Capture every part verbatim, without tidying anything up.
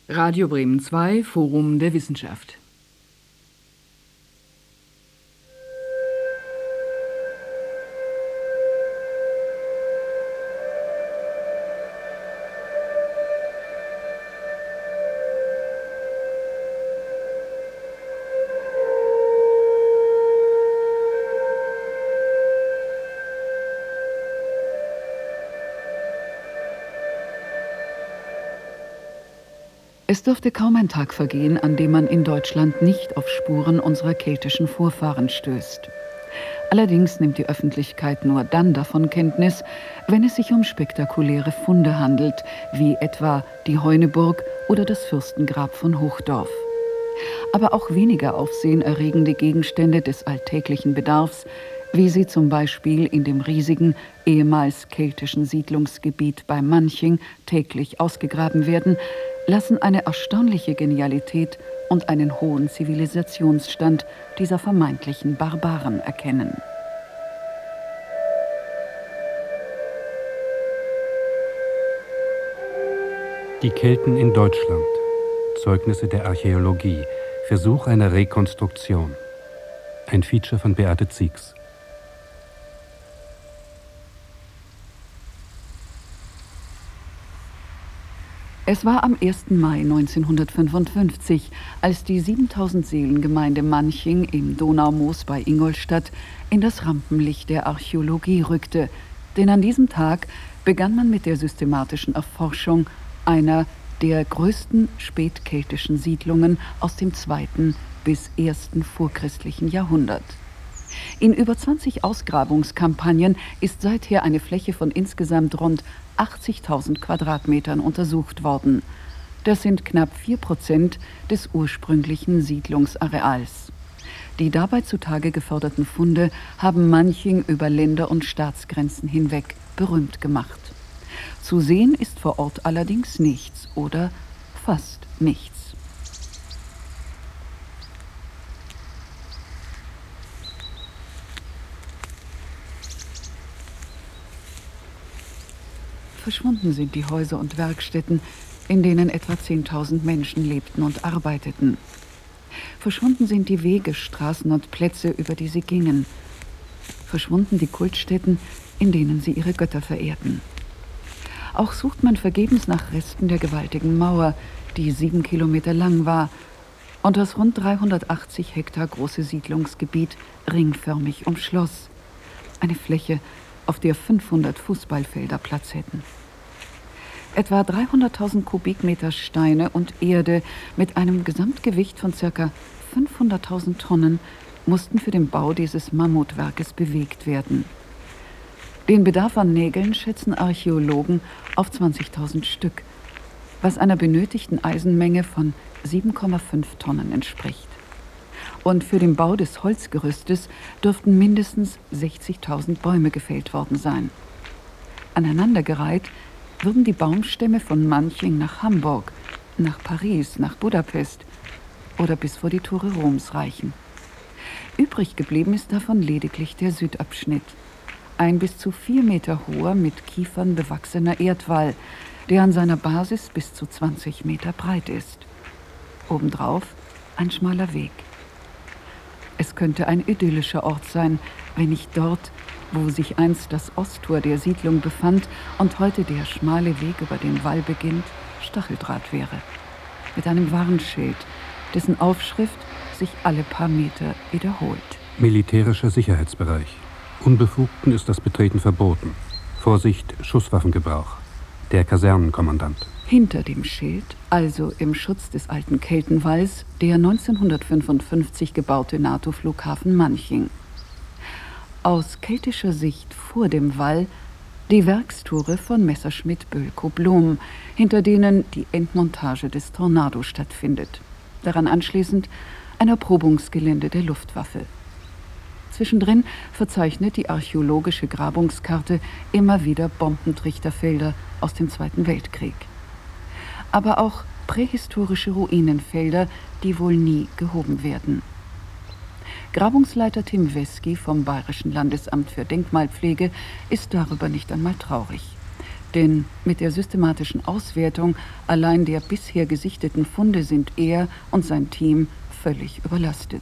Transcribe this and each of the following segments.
Radio Bremen zwei, Forum der Wissenschaft. Es dürfte kaum ein Tag vergehen, an dem man in Deutschland nicht auf Spuren unserer keltischen Vorfahren stößt. Allerdings nimmt die Öffentlichkeit nur dann davon Kenntnis, wenn es sich um spektakuläre Funde handelt, wie etwa die Heuneburg oder das Fürstengrab von Hochdorf. Aber auch weniger aufsehenerregende Gegenstände des alltäglichen Bedarfs, wie sie zum Beispiel in dem riesigen, ehemals keltischen Siedlungsgebiet bei Manching täglich ausgegraben werden, lassen eine erstaunliche Genialität und einen hohen Zivilisationsstand dieser vermeintlichen Barbaren erkennen. Die Kelten in Deutschland. Zeugnisse der Archäologie. Versuch einer Rekonstruktion. Ein Feature von Beate Ziegs. Es war am ersten Mai neunzehnhundertfünfundfünfzig, als die siebentausend-Seelen-Gemeinde Manching im Donaumoos bei Ingolstadt in das Rampenlicht der Archäologie rückte. Denn an diesem Tag begann man mit der systematischen Erforschung einer der größten spätkeltischen Siedlungen aus dem zweiten bis ersten vorchristlichen Jahrhundert. In über zwanzig Ausgrabungskampagnen ist seither eine Fläche von insgesamt rund achtzigtausend Quadratmetern untersucht worden. Das sind knapp vier Prozent des ursprünglichen Siedlungsareals. Die dabei zutage geförderten Funde haben Manching über Länder- und Staatsgrenzen hinweg berühmt gemacht. Zu sehen ist vor Ort allerdings nichts oder fast nichts. Verschwunden sind die Häuser und Werkstätten, in denen etwa zehntausend Menschen lebten und arbeiteten. Verschwunden sind die Wege, Straßen und Plätze, über die sie gingen. Verschwunden die Kultstätten, in denen sie ihre Götter verehrten. Auch sucht man vergebens nach Resten der gewaltigen Mauer, die sieben Kilometer lang war und das rund dreihundertachtzig Hektar große Siedlungsgebiet ringförmig umschloss. Eine Fläche, auf der fünfhundert Fußballfelder Platz hätten. Etwa dreihunderttausend Kubikmeter Steine und Erde mit einem Gesamtgewicht von ca. fünfhunderttausend Tonnen mussten für den Bau dieses Mammutwerkes bewegt werden. Den Bedarf an Nägeln schätzen Archäologen auf zwanzigtausend Stück, was einer benötigten Eisenmenge von sieben Komma fünf Tonnen entspricht. Und für den Bau des Holzgerüstes dürften mindestens sechzigtausend Bäume gefällt worden sein. Aneinandergereiht würden die Baumstämme von Manching nach Hamburg, nach Paris, nach Budapest oder bis vor die Tore Roms reichen. Übrig geblieben ist davon lediglich der Südabschnitt. Ein bis zu vier Meter hoher, mit Kiefern bewachsener Erdwall, der an seiner Basis bis zu zwanzig Meter breit ist. Obendrauf ein schmaler Weg. Es könnte ein idyllischer Ort sein, wenn nicht dort, wo sich einst das Osttor der Siedlung befand und heute der schmale Weg über den Wall beginnt, Stacheldraht wäre. Mit einem Warnschild, dessen Aufschrift sich alle paar Meter wiederholt. Militärischer Sicherheitsbereich. Unbefugten ist das Betreten verboten. Vorsicht, Schusswaffengebrauch. Der Kasernenkommandant. Hinter dem Schild, also im Schutz des alten Keltenwalls, der neunzehnhundertfünfundfünfzig gebaute NATO-Flughafen Manching. Aus keltischer Sicht vor dem Wall die Werkstore von Messerschmitt-Bölkow-Blum, hinter denen die Endmontage des Tornado stattfindet. Daran anschließend ein Erprobungsgelände der Luftwaffe. Zwischendrin verzeichnet die archäologische Grabungskarte immer wieder Bombentrichterfelder aus dem Zweiten Weltkrieg. Aber auch prähistorische Ruinenfelder, die wohl nie gehoben werden. Grabungsleiter Tim Wesky vom Bayerischen Landesamt für Denkmalpflege ist darüber nicht einmal traurig. Denn mit der systematischen Auswertung allein der bisher gesichteten Funde sind er und sein Team völlig überlastet.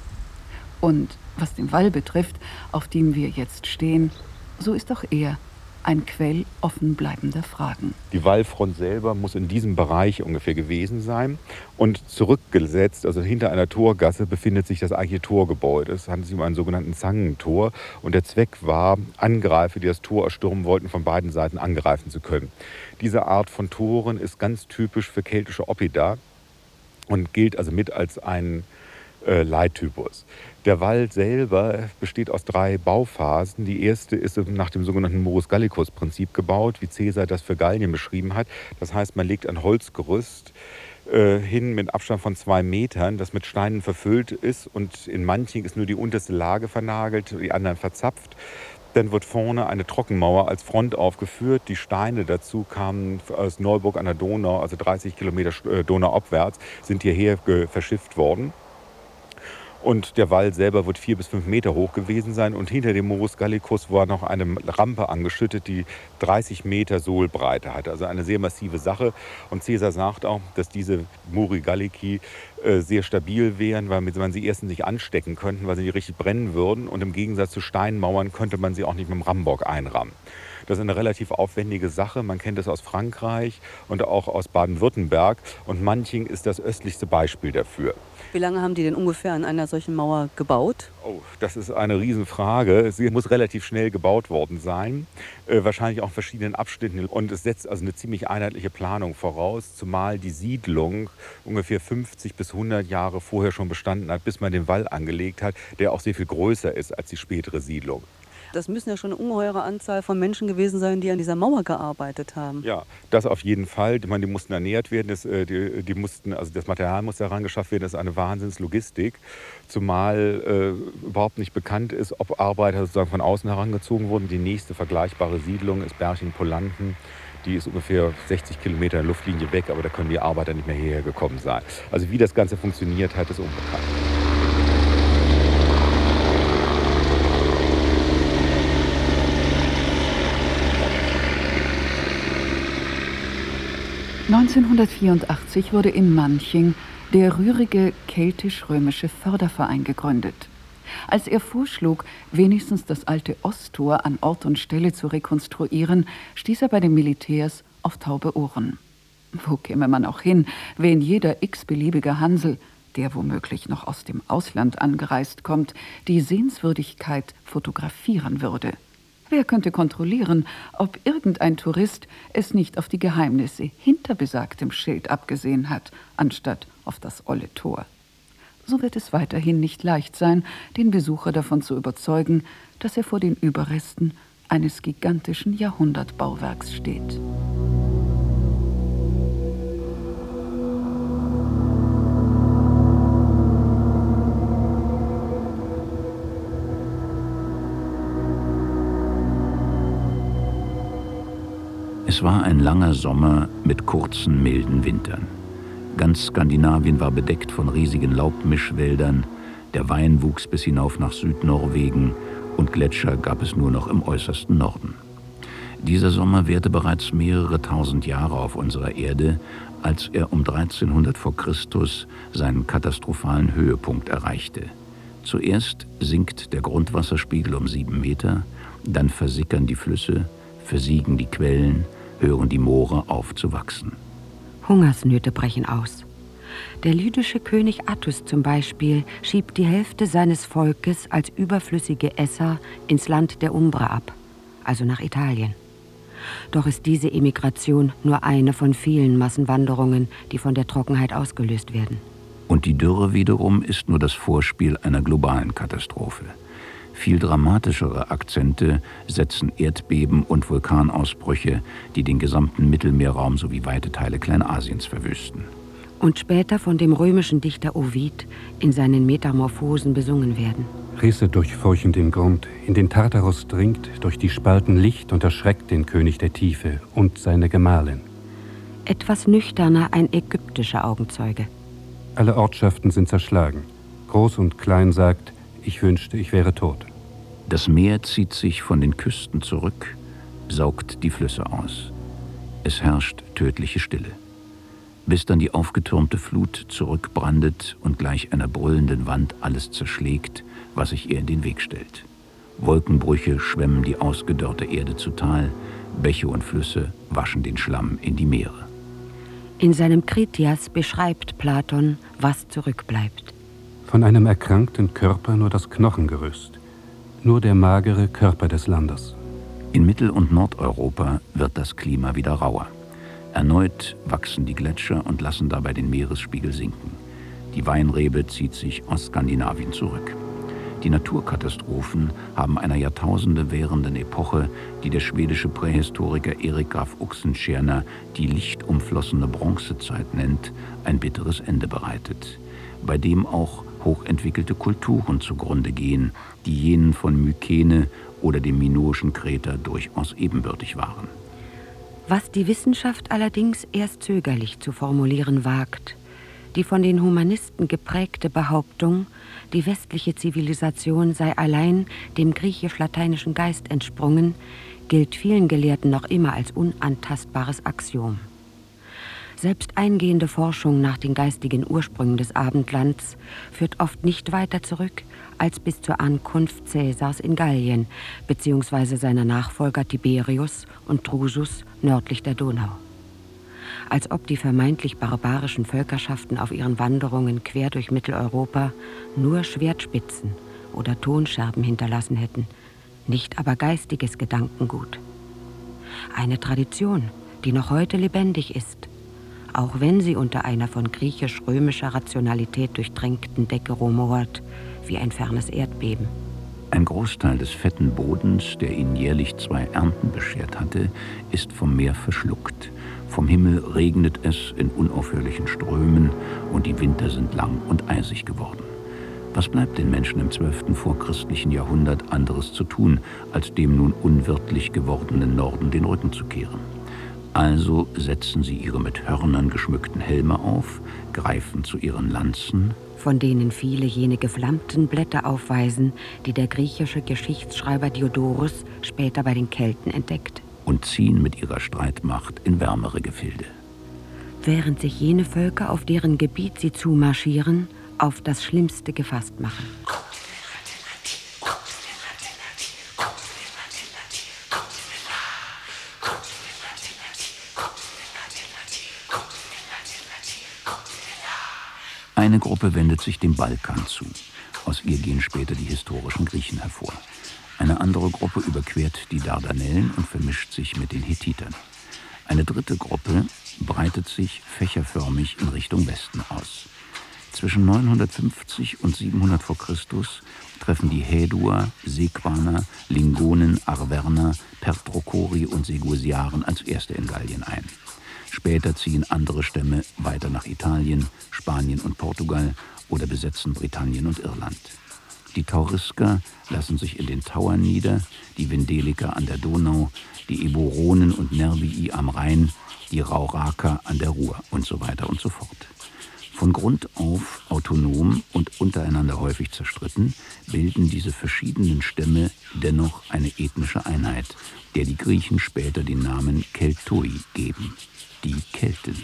Und was den Wall betrifft, auf dem wir jetzt stehen, so ist auch er ein Quell offen bleibender Fragen. Die Wallfront selber muss in diesem Bereich ungefähr gewesen sein. Und zurückgesetzt, also hinter einer Torgasse, befindet sich das eigentliche Torgebäude. Es handelt sich um einen sogenannten Zangentor. Und der Zweck war, Angreifer, die das Tor erstürmen wollten, von beiden Seiten angreifen zu können. Diese Art von Toren ist ganz typisch für keltische Oppida und gilt also mit als ein äh, Leittypus. Der Wall selber besteht aus drei Bauphasen. Die erste ist nach dem sogenannten Morus Gallicus-Prinzip gebaut, wie Caesar das für Gallien beschrieben hat. Das heißt, man legt ein Holzgerüst äh, hin mit Abstand von zwei Metern, das mit Steinen verfüllt ist. Und in manchen ist nur die unterste Lage vernagelt, die anderen verzapft. Dann wird vorne eine Trockenmauer als Front aufgeführt. Die Steine dazu kamen aus Neuburg an der Donau, also dreißig Kilometer donauabwärts, sind hierher verschifft worden. Und der Wall selber wird vier bis fünf Meter hoch gewesen sein. Und hinter dem Morus Gallicus war noch eine Rampe angeschüttet, die dreißig Meter Sohlbreite hatte. Also eine sehr massive Sache. Und Caesar sagt auch, dass diese Muri Gallici äh, sehr stabil wären, weil man sie erstens nicht anstecken könnten, weil sie nicht richtig brennen würden. Und im Gegensatz zu Steinmauern könnte man sie auch nicht mit dem Rambock einrammen. Das ist eine relativ aufwendige Sache. Man kennt das aus Frankreich und auch aus Baden-Württemberg. Und Manching ist das östlichste Beispiel dafür. Wie lange haben die denn ungefähr an einer solchen Mauer gebaut? Oh, das ist eine Riesenfrage. Sie muss relativ schnell gebaut worden sein, äh, wahrscheinlich auch in verschiedenen Abschnitten. Und es setzt also eine ziemlich einheitliche Planung voraus, zumal die Siedlung ungefähr fünfzig bis hundert Jahre vorher schon bestanden hat, bis man den Wall angelegt hat, der auch sehr viel größer ist als die spätere Siedlung. Das müssen ja schon eine ungeheure Anzahl von Menschen gewesen sein, die an dieser Mauer gearbeitet haben. Ja, das auf jeden Fall. Ich meine, die mussten ernährt werden, das, die, die mussten, also das Material musste herangeschafft werden. Das ist eine Wahnsinnslogistik, zumal äh, überhaupt nicht bekannt ist, ob Arbeiter sozusagen von außen herangezogen wurden. Die nächste vergleichbare Siedlung ist Berching-Pollanten. Die ist ungefähr sechzig Kilometer in der Luftlinie weg, aber da können die Arbeiter nicht mehr hierher gekommen sein. Also wie das Ganze funktioniert hat, ist unbekannt. neunzehnhundertvierundachtzig wurde in Manching der rührige keltisch-römische Förderverein gegründet. Als er vorschlug, wenigstens das alte Osttor an Ort und Stelle zu rekonstruieren, stieß er bei den Militärs auf taube Ohren. Wo käme man auch hin, wenn jeder x-beliebige Hansel, der womöglich noch aus dem Ausland angereist kommt, die Sehenswürdigkeit fotografieren würde? Wer könnte kontrollieren, ob irgendein Tourist es nicht auf die Geheimnisse hinter besagtem Schild abgesehen hat, anstatt auf das olle Tor? So wird es weiterhin nicht leicht sein, den Besucher davon zu überzeugen, dass er vor den Überresten eines gigantischen Jahrhundertbauwerks steht. Es war ein langer Sommer mit kurzen, milden Wintern. Ganz Skandinavien war bedeckt von riesigen Laubmischwäldern, der Wein wuchs bis hinauf nach Südnorwegen und Gletscher gab es nur noch im äußersten Norden. Dieser Sommer währte bereits mehrere tausend Jahre auf unserer Erde, als er um dreizehnhundert vor Christus seinen katastrophalen Höhepunkt erreichte. Zuerst sinkt der Grundwasserspiegel um sieben Meter, dann versickern die Flüsse, versiegen die Quellen, hören die Moore auf zu wachsen. Hungersnöte brechen aus. Der lydische König Attus zum Beispiel schiebt die Hälfte seines Volkes als überflüssige Esser ins Land der Umbrer ab, also nach Italien. Doch ist diese Emigration nur eine von vielen Massenwanderungen, die von der Trockenheit ausgelöst werden. Und die Dürre wiederum ist nur das Vorspiel einer globalen Katastrophe. Viel dramatischere Akzente setzen Erdbeben und Vulkanausbrüche, die den gesamten Mittelmeerraum sowie weite Teile Kleinasiens verwüsten. Und später von dem römischen Dichter Ovid in seinen Metamorphosen besungen werden. Risse durchfurchen den Grund, in den Tartarus dringt durch die Spalten Licht und erschreckt den König der Tiefe und seine Gemahlin. Etwas nüchterner ein ägyptischer Augenzeuge. Alle Ortschaften sind zerschlagen. Groß und Klein sagt, ich wünschte, ich wäre tot. Das Meer zieht sich von den Küsten zurück, saugt die Flüsse aus. Es herrscht tödliche Stille. Bis dann die aufgetürmte Flut zurückbrandet und gleich einer brüllenden Wand alles zerschlägt, was sich ihr in den Weg stellt. Wolkenbrüche schwemmen die ausgedörrte Erde zu Tal, Bäche und Flüsse waschen den Schlamm in die Meere. In seinem Kritias beschreibt Platon, was zurückbleibt. Von einem erkrankten Körper nur das Knochengerüst, nur der magere Körper des Landes. In Mittel- und Nordeuropa wird das Klima wieder rauer. Erneut wachsen die Gletscher und lassen dabei den Meeresspiegel sinken. Die Weinrebe zieht sich aus Skandinavien zurück. Die Naturkatastrophen haben einer Jahrtausende währenden Epoche, die der schwedische Prähistoriker Erik Graf Oxenstierna die lichtumflossene Bronzezeit nennt, ein bitteres Ende bereitet, bei dem auch hochentwickelte Kulturen zugrunde gehen, die jenen von Mykene oder dem minoischen Kreta durchaus ebenbürtig waren. Was die Wissenschaft allerdings erst zögerlich zu formulieren wagt, die von den Humanisten geprägte Behauptung, die westliche Zivilisation sei allein dem griechisch-lateinischen Geist entsprungen, gilt vielen Gelehrten noch immer als unantastbares Axiom. Selbst eingehende Forschung nach den geistigen Ursprüngen des Abendlands führt oft nicht weiter zurück als bis zur Ankunft Caesars in Gallien bzw. seiner Nachfolger Tiberius und Drusus nördlich der Donau. Als ob die vermeintlich barbarischen Völkerschaften auf ihren Wanderungen quer durch Mitteleuropa nur Schwertspitzen oder Tonscherben hinterlassen hätten, nicht aber geistiges Gedankengut. Eine Tradition, die noch heute lebendig ist, auch wenn sie unter einer von griechisch-römischer Rationalität durchtränkten Decke rumort, wie ein fernes Erdbeben. Ein Großteil des fetten Bodens, der ihnen jährlich zwei Ernten beschert hatte, ist vom Meer verschluckt. Vom Himmel regnet es in unaufhörlichen Strömen und die Winter sind lang und eisig geworden. Was bleibt den Menschen im zwölften vorchristlichen Jahrhundert anderes zu tun, als dem nun unwirtlich gewordenen Norden den Rücken zu kehren? Also setzen sie ihre mit Hörnern geschmückten Helme auf, greifen zu ihren Lanzen, von denen viele jene geflammten Blätter aufweisen, die der griechische Geschichtsschreiber Diodorus später bei den Kelten entdeckt, und ziehen mit ihrer Streitmacht in wärmere Gefilde. Während sich jene Völker, auf deren Gebiet sie zumarschieren, auf das Schlimmste gefasst machen. Eine Gruppe wendet sich dem Balkan zu. Aus ihr gehen später die historischen Griechen hervor. Eine andere Gruppe überquert die Dardanellen und vermischt sich mit den Hethitern. Eine dritte Gruppe breitet sich fächerförmig in Richtung Westen aus. Zwischen neunhundertfünfzig und siebenhundert vor Christus treffen die Häduer, Sequaner, Lingonen, Arverner, Pertrokori und Segusiaren als erste in Gallien ein. Später ziehen andere Stämme weiter nach Italien, Spanien und Portugal oder besetzen Britannien und Irland. Die Taurisker lassen sich in den Tauern nieder, die Vindeliker an der Donau, die Eburonen und Nervii am Rhein, die Rauraker an der Ruhr und so weiter und so fort. Von Grund auf autonom und untereinander häufig zerstritten, bilden diese verschiedenen Stämme dennoch eine ethnische Einheit, der die Griechen später den Namen Keltoi geben, die Kelten.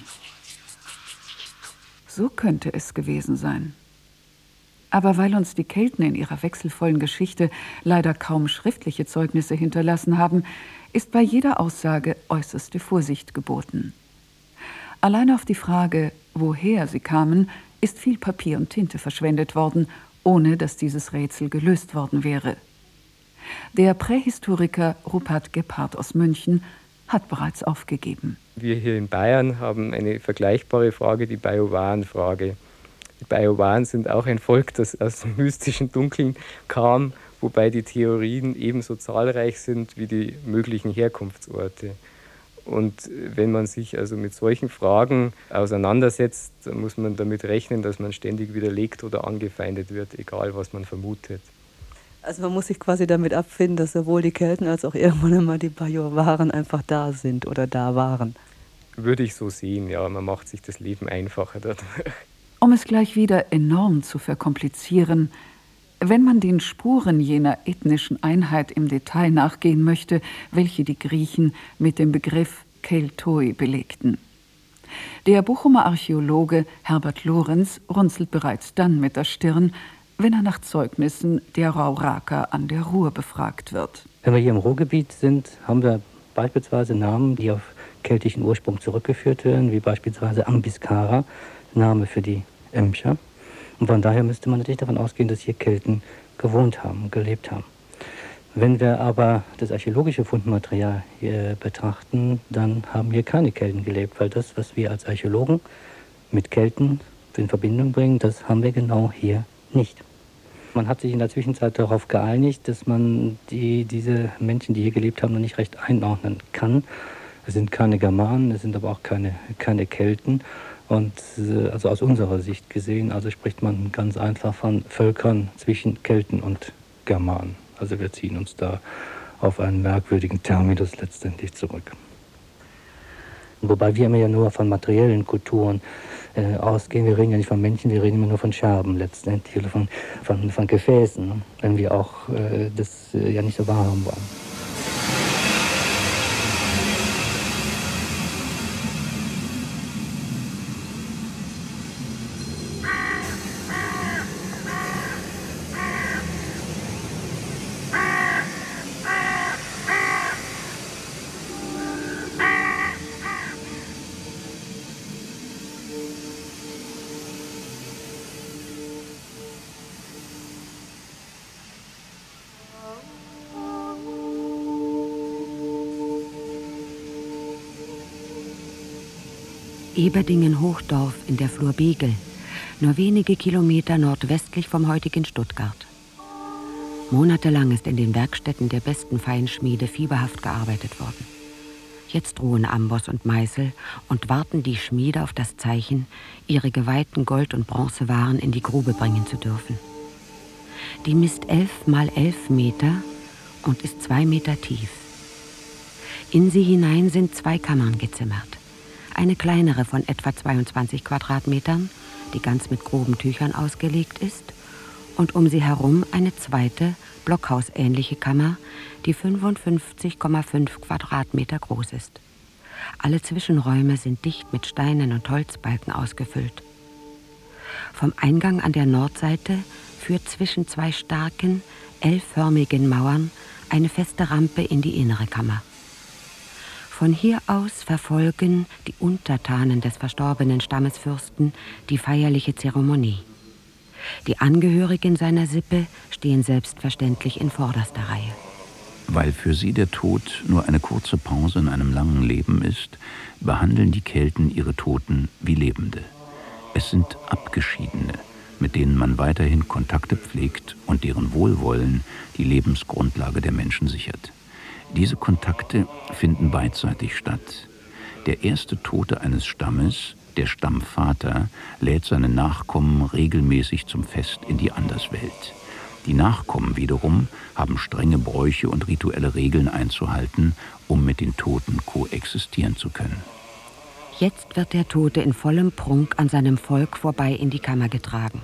So könnte es gewesen sein. Aber weil uns die Kelten in ihrer wechselvollen Geschichte leider kaum schriftliche Zeugnisse hinterlassen haben, ist bei jeder Aussage äußerste Vorsicht geboten. Allein auf die Frage, woher sie kamen, ist viel Papier und Tinte verschwendet worden, ohne dass dieses Rätsel gelöst worden wäre. Der Prähistoriker Rupert Gebhardt aus München hat bereits aufgegeben. Wir hier in Bayern haben eine vergleichbare Frage, die Bajuwaren-Frage. Die Bajuwaren sind auch ein Volk, das aus dem mystischen Dunkeln kam, wobei die Theorien ebenso zahlreich sind wie die möglichen Herkunftsorte. Und wenn man sich also mit solchen Fragen auseinandersetzt, dann muss man damit rechnen, dass man ständig widerlegt oder angefeindet wird, egal was man vermutet. Also man muss sich quasi damit abfinden, dass sowohl die Kelten als auch irgendwann einmal die Bajuwaren einfach da sind oder da waren. Würde ich so sehen, ja. Man macht sich das Leben einfacher dadurch. Um es gleich wieder enorm zu verkomplizieren, wenn man den Spuren jener ethnischen Einheit im Detail nachgehen möchte, welche die Griechen mit dem Begriff Keltoi belegten. Der Bochumer Archäologe Herbert Lorenz runzelt bereits dann mit der Stirn, wenn er nach Zeugnissen der Rauraker an der Ruhr befragt wird. Wenn wir hier im Ruhrgebiet sind, haben wir beispielsweise Namen, die auf keltischen Ursprung zurückgeführt werden, wie beispielsweise Ambiskara, Name für die Emscher. Und von daher müsste man natürlich davon ausgehen, dass hier Kelten gewohnt haben, gelebt haben. Wenn wir aber das archäologische Fundmaterial hier betrachten, dann haben hier keine Kelten gelebt, weil das, was wir als Archäologen mit Kelten in Verbindung bringen, das haben wir genau hier nicht. Man hat sich in der Zwischenzeit darauf geeinigt, dass man die, diese Menschen, die hier gelebt haben, noch nicht recht einordnen kann. Es sind keine Germanen, es sind aber auch keine, keine Kelten. Und äh, also aus unserer Sicht gesehen, also spricht man ganz einfach von Völkern zwischen Kelten und Germanen. Also wir ziehen uns da auf einen merkwürdigen Terminus letztendlich zurück. Wobei wir immer ja nur von materiellen Kulturen äh, ausgehen. Wir reden ja nicht von Menschen, wir reden immer nur von Scherben letztendlich oder von, von, von Gefäßen, ne? Wenn wir auch äh, das äh, ja nicht so wahrhaben wollen. Eberdingen-Hochdorf in der Flur Begel, nur wenige Kilometer nordwestlich vom heutigen Stuttgart. Monatelang ist in den Werkstätten der besten Feinschmiede fieberhaft gearbeitet worden. Jetzt ruhen Amboss und Meißel und warten die Schmiede auf das Zeichen, ihre geweihten Gold- und Bronzewaren in die Grube bringen zu dürfen. Die misst elf mal elf Meter und ist zwei Meter tief. In sie hinein sind zwei Kammern gezimmert. Eine kleinere von etwa zweiundzwanzig Quadratmetern, die ganz mit groben Tüchern ausgelegt ist, und um sie herum eine zweite, blockhausähnliche Kammer, die fünfundfünfzig Komma fünf Quadratmeter groß ist. Alle Zwischenräume sind dicht mit Steinen und Holzbalken ausgefüllt. Vom Eingang an der Nordseite führt zwischen zwei starken, L-förmigen Mauern eine feste Rampe in die innere Kammer. Von hier aus verfolgen die Untertanen des verstorbenen Stammesfürsten die feierliche Zeremonie. Die Angehörigen seiner Sippe stehen selbstverständlich in vorderster Reihe. Weil für sie der Tod nur eine kurze Pause in einem langen Leben ist, behandeln die Kelten ihre Toten wie Lebende. Es sind Abgeschiedene, mit denen man weiterhin Kontakte pflegt und deren Wohlwollen die Lebensgrundlage der Menschen sichert. Diese Kontakte finden beidseitig statt. Der erste Tote eines Stammes, der Stammvater, lädt seine Nachkommen regelmäßig zum Fest in die Anderswelt. Die Nachkommen wiederum haben strenge Bräuche und rituelle Regeln einzuhalten, um mit den Toten koexistieren zu können. Jetzt wird der Tote in vollem Prunk an seinem Volk vorbei in die Kammer getragen.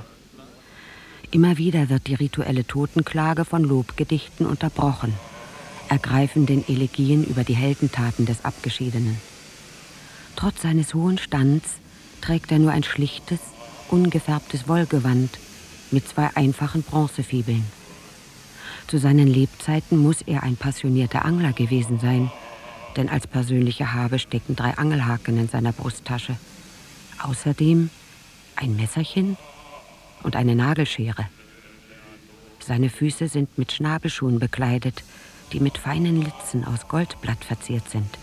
Immer wieder wird die rituelle Totenklage von Lobgedichten unterbrochen, ergreifenden Elegien über die Heldentaten des Abgeschiedenen. Trotz seines hohen Stands trägt er nur ein schlichtes, ungefärbtes Wollgewand mit zwei einfachen Bronzefibeln. Zu seinen Lebzeiten muss er ein passionierter Angler gewesen sein, denn als persönliche Habe stecken drei Angelhaken in seiner Brusttasche. Außerdem ein Messerchen und eine Nagelschere. Seine Füße sind mit Schnabelschuhen bekleidet, die mit feinen Litzen aus Goldblatt verziert sind.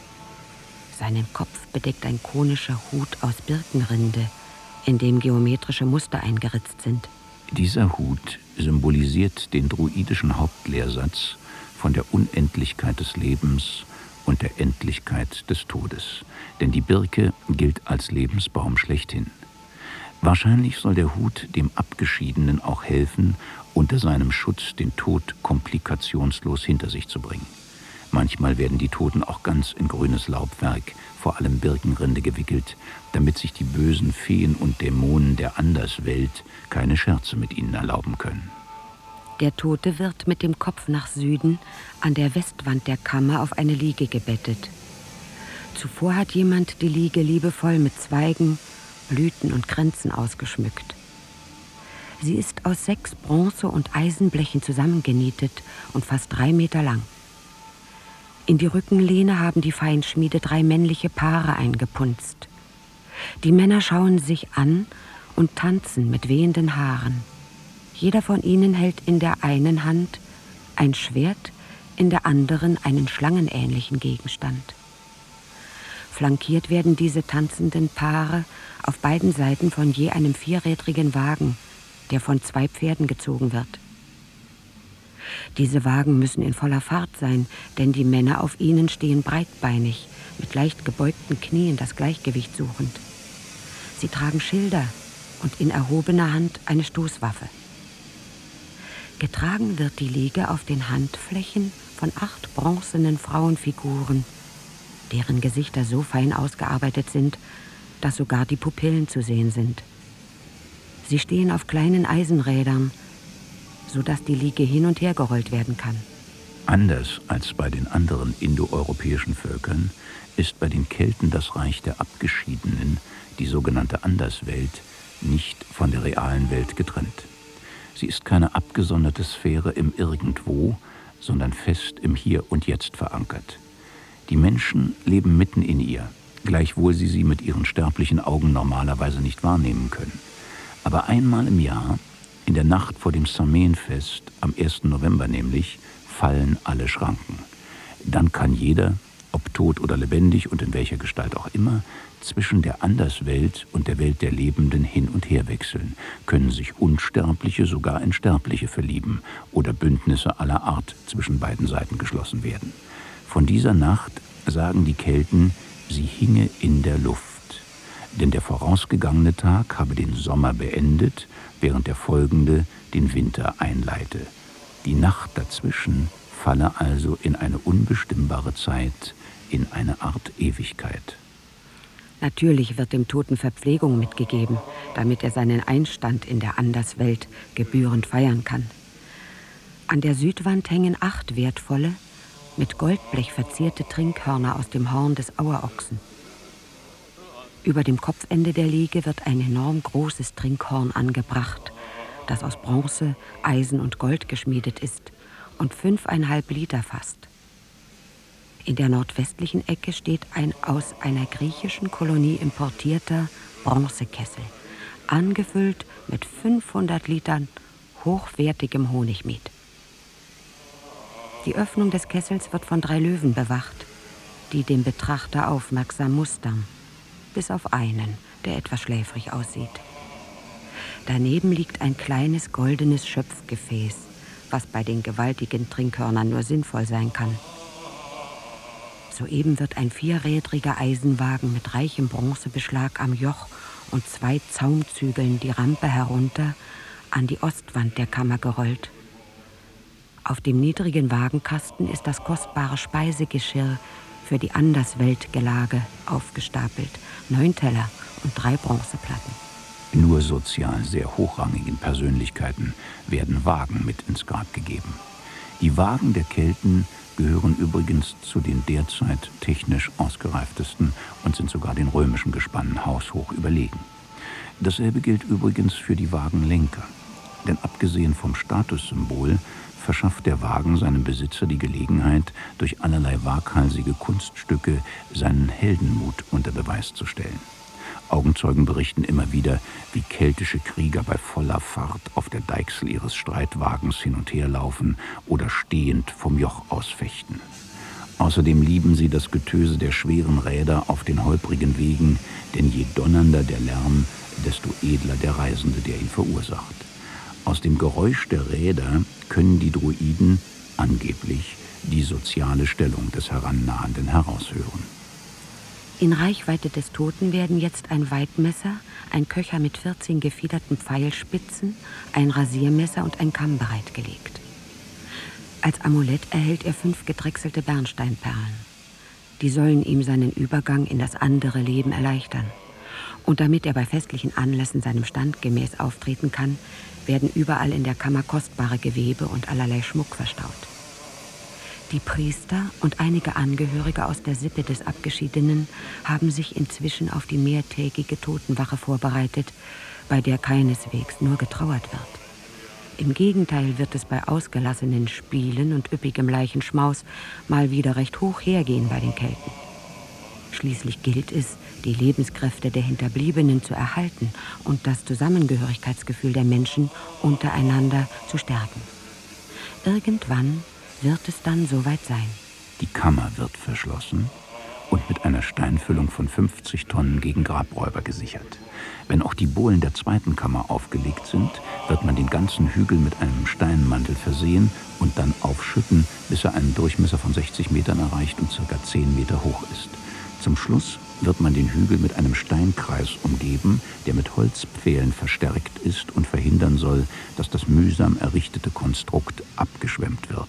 Seinen Kopf bedeckt ein konischer Hut aus Birkenrinde, in dem geometrische Muster eingeritzt sind. Dieser Hut symbolisiert den druidischen Hauptlehrsatz von der Unendlichkeit des Lebens und der Endlichkeit des Todes. Denn die Birke gilt als Lebensbaum schlechthin. Wahrscheinlich soll der Hut dem Abgeschiedenen auch helfen, unter seinem Schutz den Tod komplikationslos hinter sich zu bringen. Manchmal werden die Toten auch ganz in grünes Laubwerk, vor allem Birkenrinde, gewickelt, damit sich die bösen Feen und Dämonen der Anderswelt keine Scherze mit ihnen erlauben können. Der Tote wird mit dem Kopf nach Süden an der Westwand der Kammer auf eine Liege gebettet. Zuvor hat jemand die Liege liebevoll mit Zweigen, Blüten und Kränzen ausgeschmückt. Sie ist aus sechs Bronze- und Eisenblechen zusammengenietet und fast drei Meter lang. In die Rückenlehne haben die Feinschmiede drei männliche Paare eingepunzt. Die Männer schauen sich an und tanzen mit wehenden Haaren. Jeder von ihnen hält in der einen Hand ein Schwert, in der anderen einen schlangenähnlichen Gegenstand. Flankiert werden diese tanzenden Paare auf beiden Seiten von je einem vierrädrigen Wagen, der von zwei Pferden gezogen wird. Diese Wagen müssen in voller Fahrt sein, denn die Männer auf ihnen stehen breitbeinig, mit leicht gebeugten Knien das Gleichgewicht suchend. Sie tragen Schilder und in erhobener Hand eine Stoßwaffe. Getragen wird die Liege auf den Handflächen von acht bronzenen Frauenfiguren, deren Gesichter so fein ausgearbeitet sind, dass sogar die Pupillen zu sehen sind. Sie stehen auf kleinen Eisenrädern, sodass die Liege hin und her gerollt werden kann. Anders als bei den anderen indoeuropäischen Völkern ist bei den Kelten das Reich der Abgeschiedenen, die sogenannte Anderswelt, nicht von der realen Welt getrennt. Sie ist keine abgesonderte Sphäre im Irgendwo, sondern fest im Hier und Jetzt verankert. Die Menschen leben mitten in ihr, gleichwohl sie sie mit ihren sterblichen Augen normalerweise nicht wahrnehmen können. Aber einmal im Jahr, in der Nacht vor dem Samhain-Fest, am ersten November nämlich, fallen alle Schranken. Dann kann jeder, ob tot oder lebendig und in welcher Gestalt auch immer, zwischen der Anderswelt und der Welt der Lebenden hin und her wechseln, können sich Unsterbliche sogar in Sterbliche verlieben oder Bündnisse aller Art zwischen beiden Seiten geschlossen werden. Von dieser Nacht sagen die Kelten, sie hinge in der Luft. Denn der vorausgegangene Tag habe den Sommer beendet, während der folgende den Winter einleite. Die Nacht dazwischen falle also in eine unbestimmbare Zeit, in eine Art Ewigkeit. Natürlich wird dem Toten Verpflegung mitgegeben, damit er seinen Einstand in der Anderswelt gebührend feiern kann. An der Südwand hängen acht wertvolle, mit Goldblech verzierte Trinkhörner aus dem Horn des Auerochsen. Über dem Kopfende der Liege wird ein enorm großes Trinkhorn angebracht, das aus Bronze, Eisen und Gold geschmiedet ist und fünfeinhalb Liter fasst. In der nordwestlichen Ecke steht ein aus einer griechischen Kolonie importierter Bronzekessel, angefüllt mit fünfhundert Litern hochwertigem Honigmet. Die Öffnung des Kessels wird von drei Löwen bewacht, die den Betrachter aufmerksam mustern, bis auf einen, der etwas schläfrig aussieht. Daneben liegt ein kleines goldenes Schöpfgefäß, was bei den gewaltigen Trinkhörnern nur sinnvoll sein kann. Soeben wird ein vierrädriger Eisenwagen mit reichem Bronzebeschlag am Joch und zwei Zaumzügeln die Rampe herunter an die Ostwand der Kammer gerollt. Auf dem niedrigen Wagenkasten ist das kostbare Speisegeschirr für die Andersweltgelage aufgestapelt, neun Teller und drei Bronzeplatten. Nur sozial sehr hochrangigen Persönlichkeiten werden Wagen mit ins Grab gegeben. Die Wagen der Kelten gehören übrigens zu den derzeit technisch ausgereiftesten und sind sogar den römischen Gespannen haushoch überlegen. Dasselbe gilt übrigens für die Wagenlenker. Denn abgesehen vom Statussymbol verschafft der Wagen seinem Besitzer die Gelegenheit, durch allerlei waghalsige Kunststücke seinen Heldenmut unter Beweis zu stellen. Augenzeugen berichten immer wieder, wie keltische Krieger bei voller Fahrt auf der Deichsel ihres Streitwagens hin und her laufen oder stehend vom Joch aus fechten. Außerdem lieben sie das Getöse der schweren Räder auf den holprigen Wegen, denn je donnernder der Lärm, desto edler der Reisende, der ihn verursacht. Aus dem Geräusch der Räder können die Druiden angeblich die soziale Stellung des Herannahenden heraushören. In Reichweite des Toten werden jetzt ein Weidmesser, ein Köcher mit vierzehn gefiederten Pfeilspitzen, ein Rasiermesser und ein Kamm bereitgelegt. Als Amulett erhält er fünf gedrechselte Bernsteinperlen. Die sollen ihm seinen Übergang in das andere Leben erleichtern. Und damit er bei festlichen Anlässen seinem Stand gemäß auftreten kann, werden überall in der Kammer kostbare Gewebe und allerlei Schmuck verstaut. Die Priester und einige Angehörige aus der Sippe des Abgeschiedenen haben sich inzwischen auf die mehrtägige Totenwache vorbereitet, bei der keineswegs nur getrauert wird. Im Gegenteil wird es bei ausgelassenen Spielen und üppigem Leichenschmaus mal wieder recht hoch hergehen bei den Kelten. Schließlich gilt es, die Lebenskräfte der Hinterbliebenen zu erhalten und das Zusammengehörigkeitsgefühl der Menschen untereinander zu stärken. Irgendwann wird es dann soweit sein. Die Kammer wird verschlossen und mit einer Steinfüllung von fünfzig Tonnen gegen Grabräuber gesichert. Wenn auch die Bohlen der zweiten Kammer aufgelegt sind, wird man den ganzen Hügel mit einem Steinmantel versehen und dann aufschütten, bis er einen Durchmesser von sechzig Metern erreicht und ca. zehn Meter hoch ist. Zum Schluss wird man den Hügel mit einem Steinkreis umgeben, der mit Holzpfählen verstärkt ist und verhindern soll, dass das mühsam errichtete Konstrukt abgeschwemmt wird.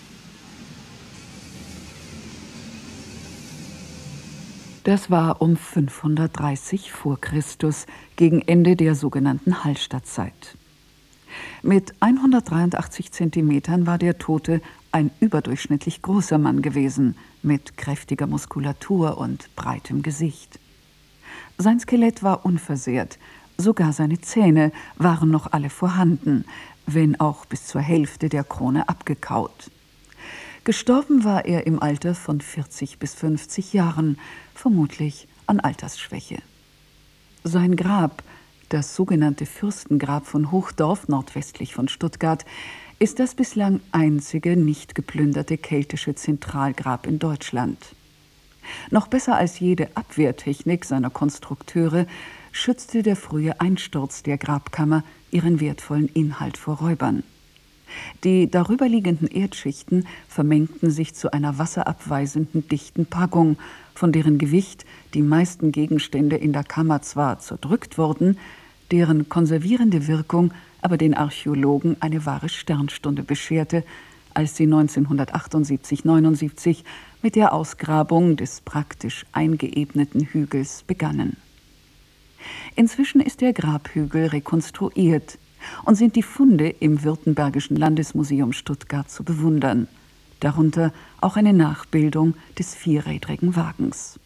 Das war um fünfhundertdreißig vor Christus, gegen Ende der sogenannten Hallstattzeit. Mit hundertdreiundachtzig Zentimetern war der Tote ein überdurchschnittlich großer Mann gewesen, mit kräftiger Muskulatur und breitem Gesicht. Sein Skelett war unversehrt, sogar seine Zähne waren noch alle vorhanden, wenn auch bis zur Hälfte der Krone abgekaut. Gestorben war er im Alter von vierzig bis fünfzig Jahren, vermutlich an Altersschwäche. Sein Grab, das sogenannte Fürstengrab von Hochdorf, nordwestlich von Stuttgart, ist das bislang einzige nicht geplünderte keltische Zentralgrab in Deutschland. Noch besser als jede Abwehrtechnik seiner Konstrukteure schützte der frühe Einsturz der Grabkammer ihren wertvollen Inhalt vor Räubern. Die darüberliegenden Erdschichten vermengten sich zu einer wasserabweisenden dichten Packung, von deren Gewicht die meisten Gegenstände in der Kammer zwar zerdrückt wurden, deren konservierende Wirkung aber den Archäologen eine wahre Sternstunde bescherte, als sie neunzehnhundertachtundsiebzig neunundsiebzig mit der Ausgrabung des praktisch eingeebneten Hügels begannen. Inzwischen ist der Grabhügel rekonstruiert und sind die Funde im Württembergischen Landesmuseum Stuttgart zu bewundern, darunter auch eine Nachbildung des vierrädrigen Wagens.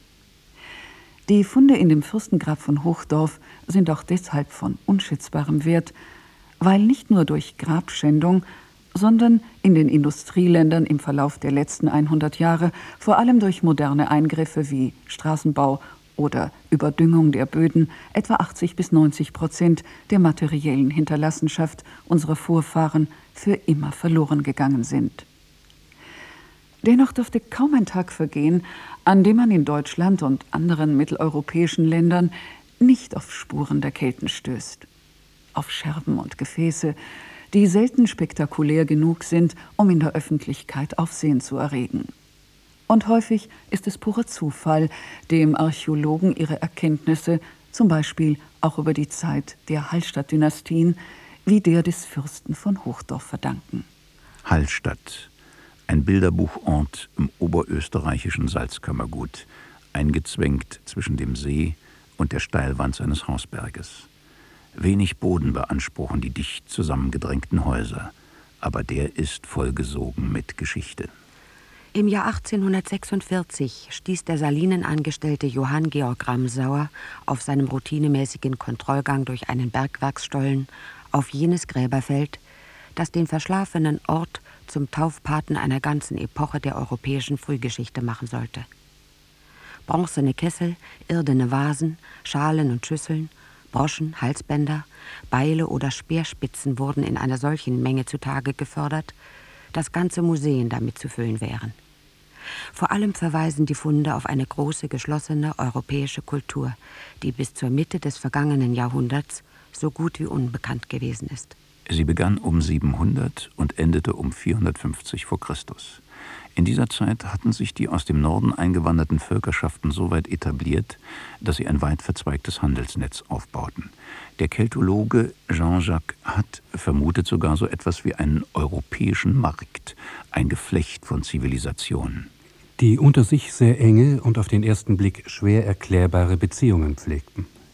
Die Funde in dem Fürstengrab von Hochdorf sind auch deshalb von unschätzbarem Wert, weil nicht nur durch Grabschändung, sondern in den Industrieländern im Verlauf der letzten hundert Jahre vor allem durch moderne Eingriffe wie Straßenbau oder Überdüngung der Böden etwa achtzig bis neunzig Prozent der materiellen Hinterlassenschaft unserer Vorfahren für immer verloren gegangen sind. Dennoch dürfte kaum ein Tag vergehen, an dem man in Deutschland und anderen mitteleuropäischen Ländern nicht auf Spuren der Kelten stößt. Auf Scherben und Gefäße, die selten spektakulär genug sind, um in der Öffentlichkeit Aufsehen zu erregen. Und häufig ist es purer Zufall, dem Archäologen ihre Erkenntnisse, zum Beispiel auch über die Zeit der Hallstatt-Dynastien, wie der des Fürsten von Hochdorf verdanken. Hallstatt, ein Bilderbuchort im oberösterreichischen Salzkammergut, eingezwängt zwischen dem See und der Steilwand seines Hausberges. Wenig Boden beanspruchen die dicht zusammengedrängten Häuser, aber der ist vollgesogen mit Geschichte. Im Jahr achtzehnhundertsechsundvierzig stieß der Salinenangestellte Johann Georg Ramsauer auf seinem routinemäßigen Kontrollgang durch einen Bergwerksstollen auf jenes Gräberfeld, das den verschlafenen Ort zum Taufpaten einer ganzen Epoche der europäischen Frühgeschichte machen sollte. Bronzene Kessel, irdene Vasen, Schalen und Schüsseln, Broschen, Halsbänder, Beile oder Speerspitzen wurden in einer solchen Menge zutage gefördert, dass ganze Museen damit zu füllen wären. Vor allem verweisen die Funde auf eine große, geschlossene europäische Kultur, die bis zur Mitte des vergangenen Jahrhunderts so gut wie unbekannt gewesen ist. Sie begann um siebenhundert und endete um vierhundertfünfzig vor Christus. In dieser Zeit hatten sich die aus dem Norden eingewanderten Völkerschaften so weit etabliert, dass sie ein weit verzweigtes Handelsnetz aufbauten. Der Keltologe Jean-Jacques Hatt vermutet sogar so etwas wie einen europäischen Markt, ein Geflecht von Zivilisationen, die unter sich sehr enge und auf den ersten Blick schwer erklärbare Beziehungen pflegten.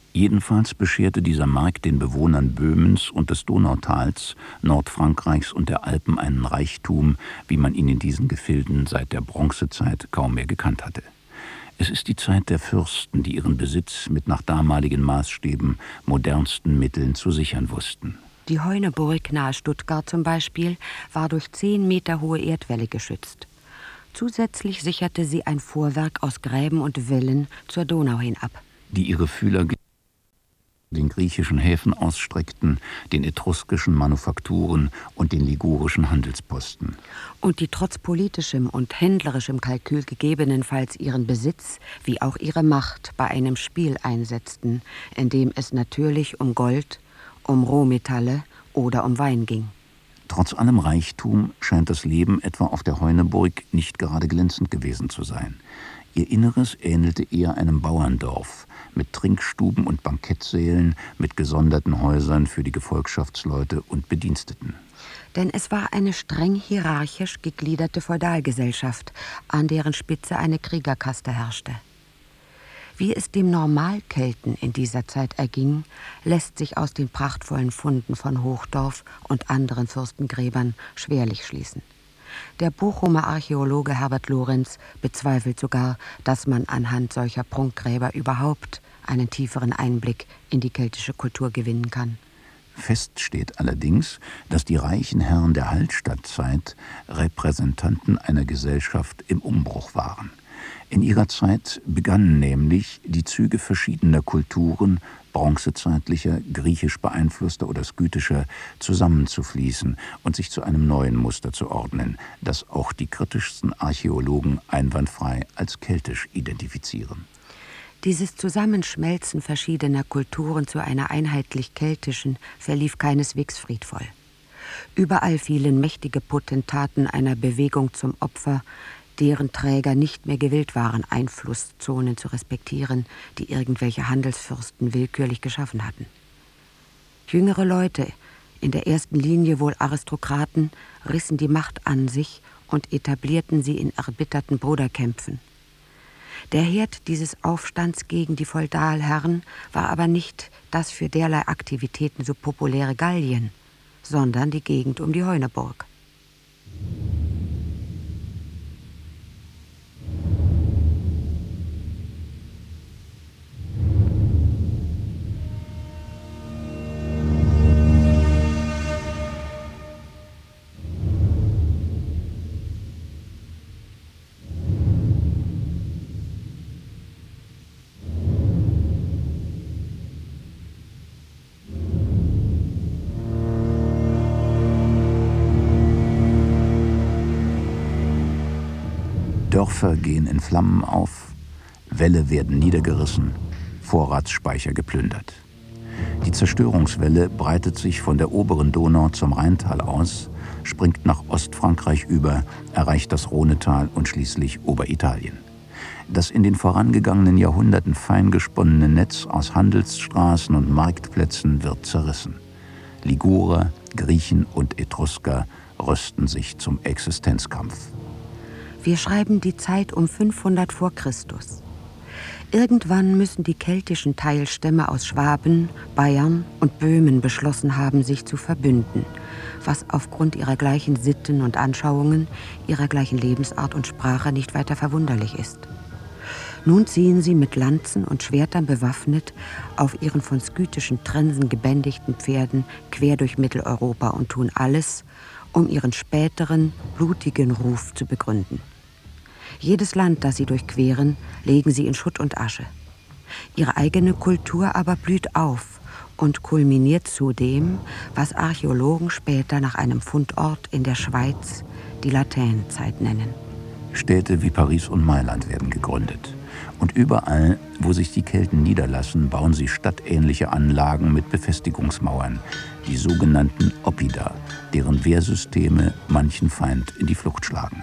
Jedenfalls bescherte dieser Markt den Bewohnern Böhmens und des Donautals, Nordfrankreichs und der Alpen einen Reichtum, wie man ihn in diesen Gefilden seit der Bronzezeit kaum mehr gekannt hatte. Es ist die Zeit der Fürsten, die ihren Besitz mit nach damaligen Maßstäben modernsten Mitteln zu sichern wussten. Die Heuneburg nahe Stuttgart zum Beispiel war durch zehn Meter hohe Erdwälle geschützt. Zusätzlich sicherte sie ein Vorwerk aus Gräben und Wällen zur Donau hinab, die ihre Fühler den griechischen Häfen ausstreckten, den etruskischen Manufakturen und den ligurischen Handelsposten. Und die trotz politischem und händlerischem Kalkül gegebenenfalls ihren Besitz wie auch ihre Macht bei einem Spiel einsetzten, in dem es natürlich um Gold, um Rohmetalle oder um Wein ging. Trotz allem Reichtum scheint das Leben etwa auf der Heuneburg nicht gerade glänzend gewesen zu sein. Ihr Inneres ähnelte eher einem Bauerndorf, mit Trinkstuben und Bankettsälen, mit gesonderten Häusern für die Gefolgschaftsleute und Bediensteten. Denn es war eine streng hierarchisch gegliederte Feudalgesellschaft, an deren Spitze eine Kriegerkaste herrschte. Wie es dem Normalkelten in dieser Zeit erging, lässt sich aus den prachtvollen Funden von Hochdorf und anderen Fürstengräbern schwerlich schließen. Der Bochumer Archäologe Herbert Lorenz bezweifelt sogar, dass man anhand solcher Prunkgräber überhaupt einen tieferen Einblick in die keltische Kultur gewinnen kann. Fest steht allerdings, dass die reichen Herren der Hallstattzeit Repräsentanten einer Gesellschaft im Umbruch waren. In ihrer Zeit begannen nämlich die Züge verschiedener Kulturen, bronzezeitlicher, griechisch beeinflusster oder skythischer, zusammenzufließen und sich zu einem neuen Muster zu ordnen, das auch die kritischsten Archäologen einwandfrei als keltisch identifizieren. Dieses Zusammenschmelzen verschiedener Kulturen zu einer einheitlich keltischen verlief keineswegs friedvoll. Überall fielen mächtige Potentaten einer Bewegung zum Opfer, deren Träger nicht mehr gewillt waren, Einflusszonen zu respektieren, die irgendwelche Handelsfürsten willkürlich geschaffen hatten. Jüngere Leute, in der ersten Linie wohl Aristokraten, rissen die Macht an sich und etablierten sie in erbitterten Bruderkämpfen. Der Herd dieses Aufstands gegen die Feudalherren war aber nicht das für derlei Aktivitäten so populäre Gallien, sondern die Gegend um die Heuneburg. Dörfer gehen in Flammen auf, Wälle werden niedergerissen, Vorratsspeicher geplündert. Die Zerstörungswelle breitet sich von der oberen Donau zum Rheintal aus, springt nach Ostfrankreich über, erreicht das Rhonetal und schließlich Oberitalien. Das in den vorangegangenen Jahrhunderten fein gesponnene Netz aus Handelsstraßen und Marktplätzen wird zerrissen. Ligurer, Griechen und Etrusker rüsten sich zum Existenzkampf. Wir schreiben die Zeit um fünfhundert vor Christus. Irgendwann müssen die keltischen Teilstämme aus Schwaben, Bayern und Böhmen beschlossen haben, sich zu verbünden, was aufgrund ihrer gleichen Sitten und Anschauungen, ihrer gleichen Lebensart und Sprache nicht weiter verwunderlich ist. Nun ziehen sie mit Lanzen und Schwertern bewaffnet auf ihren von skythischen Trensen gebändigten Pferden quer durch Mitteleuropa und tun alles, um ihren späteren, blutigen Ruf zu begründen. Jedes Land, das sie durchqueren, legen sie in Schutt und Asche. Ihre eigene Kultur aber blüht auf und kulminiert zu dem, was Archäologen später nach einem Fundort in der Schweiz die Latènezeit nennen. Städte wie Paris und Mailand werden gegründet. Und überall, wo sich die Kelten niederlassen, bauen sie stadtähnliche Anlagen mit Befestigungsmauern, die sogenannten Oppida, deren Wehrsysteme manchen Feind in die Flucht schlagen.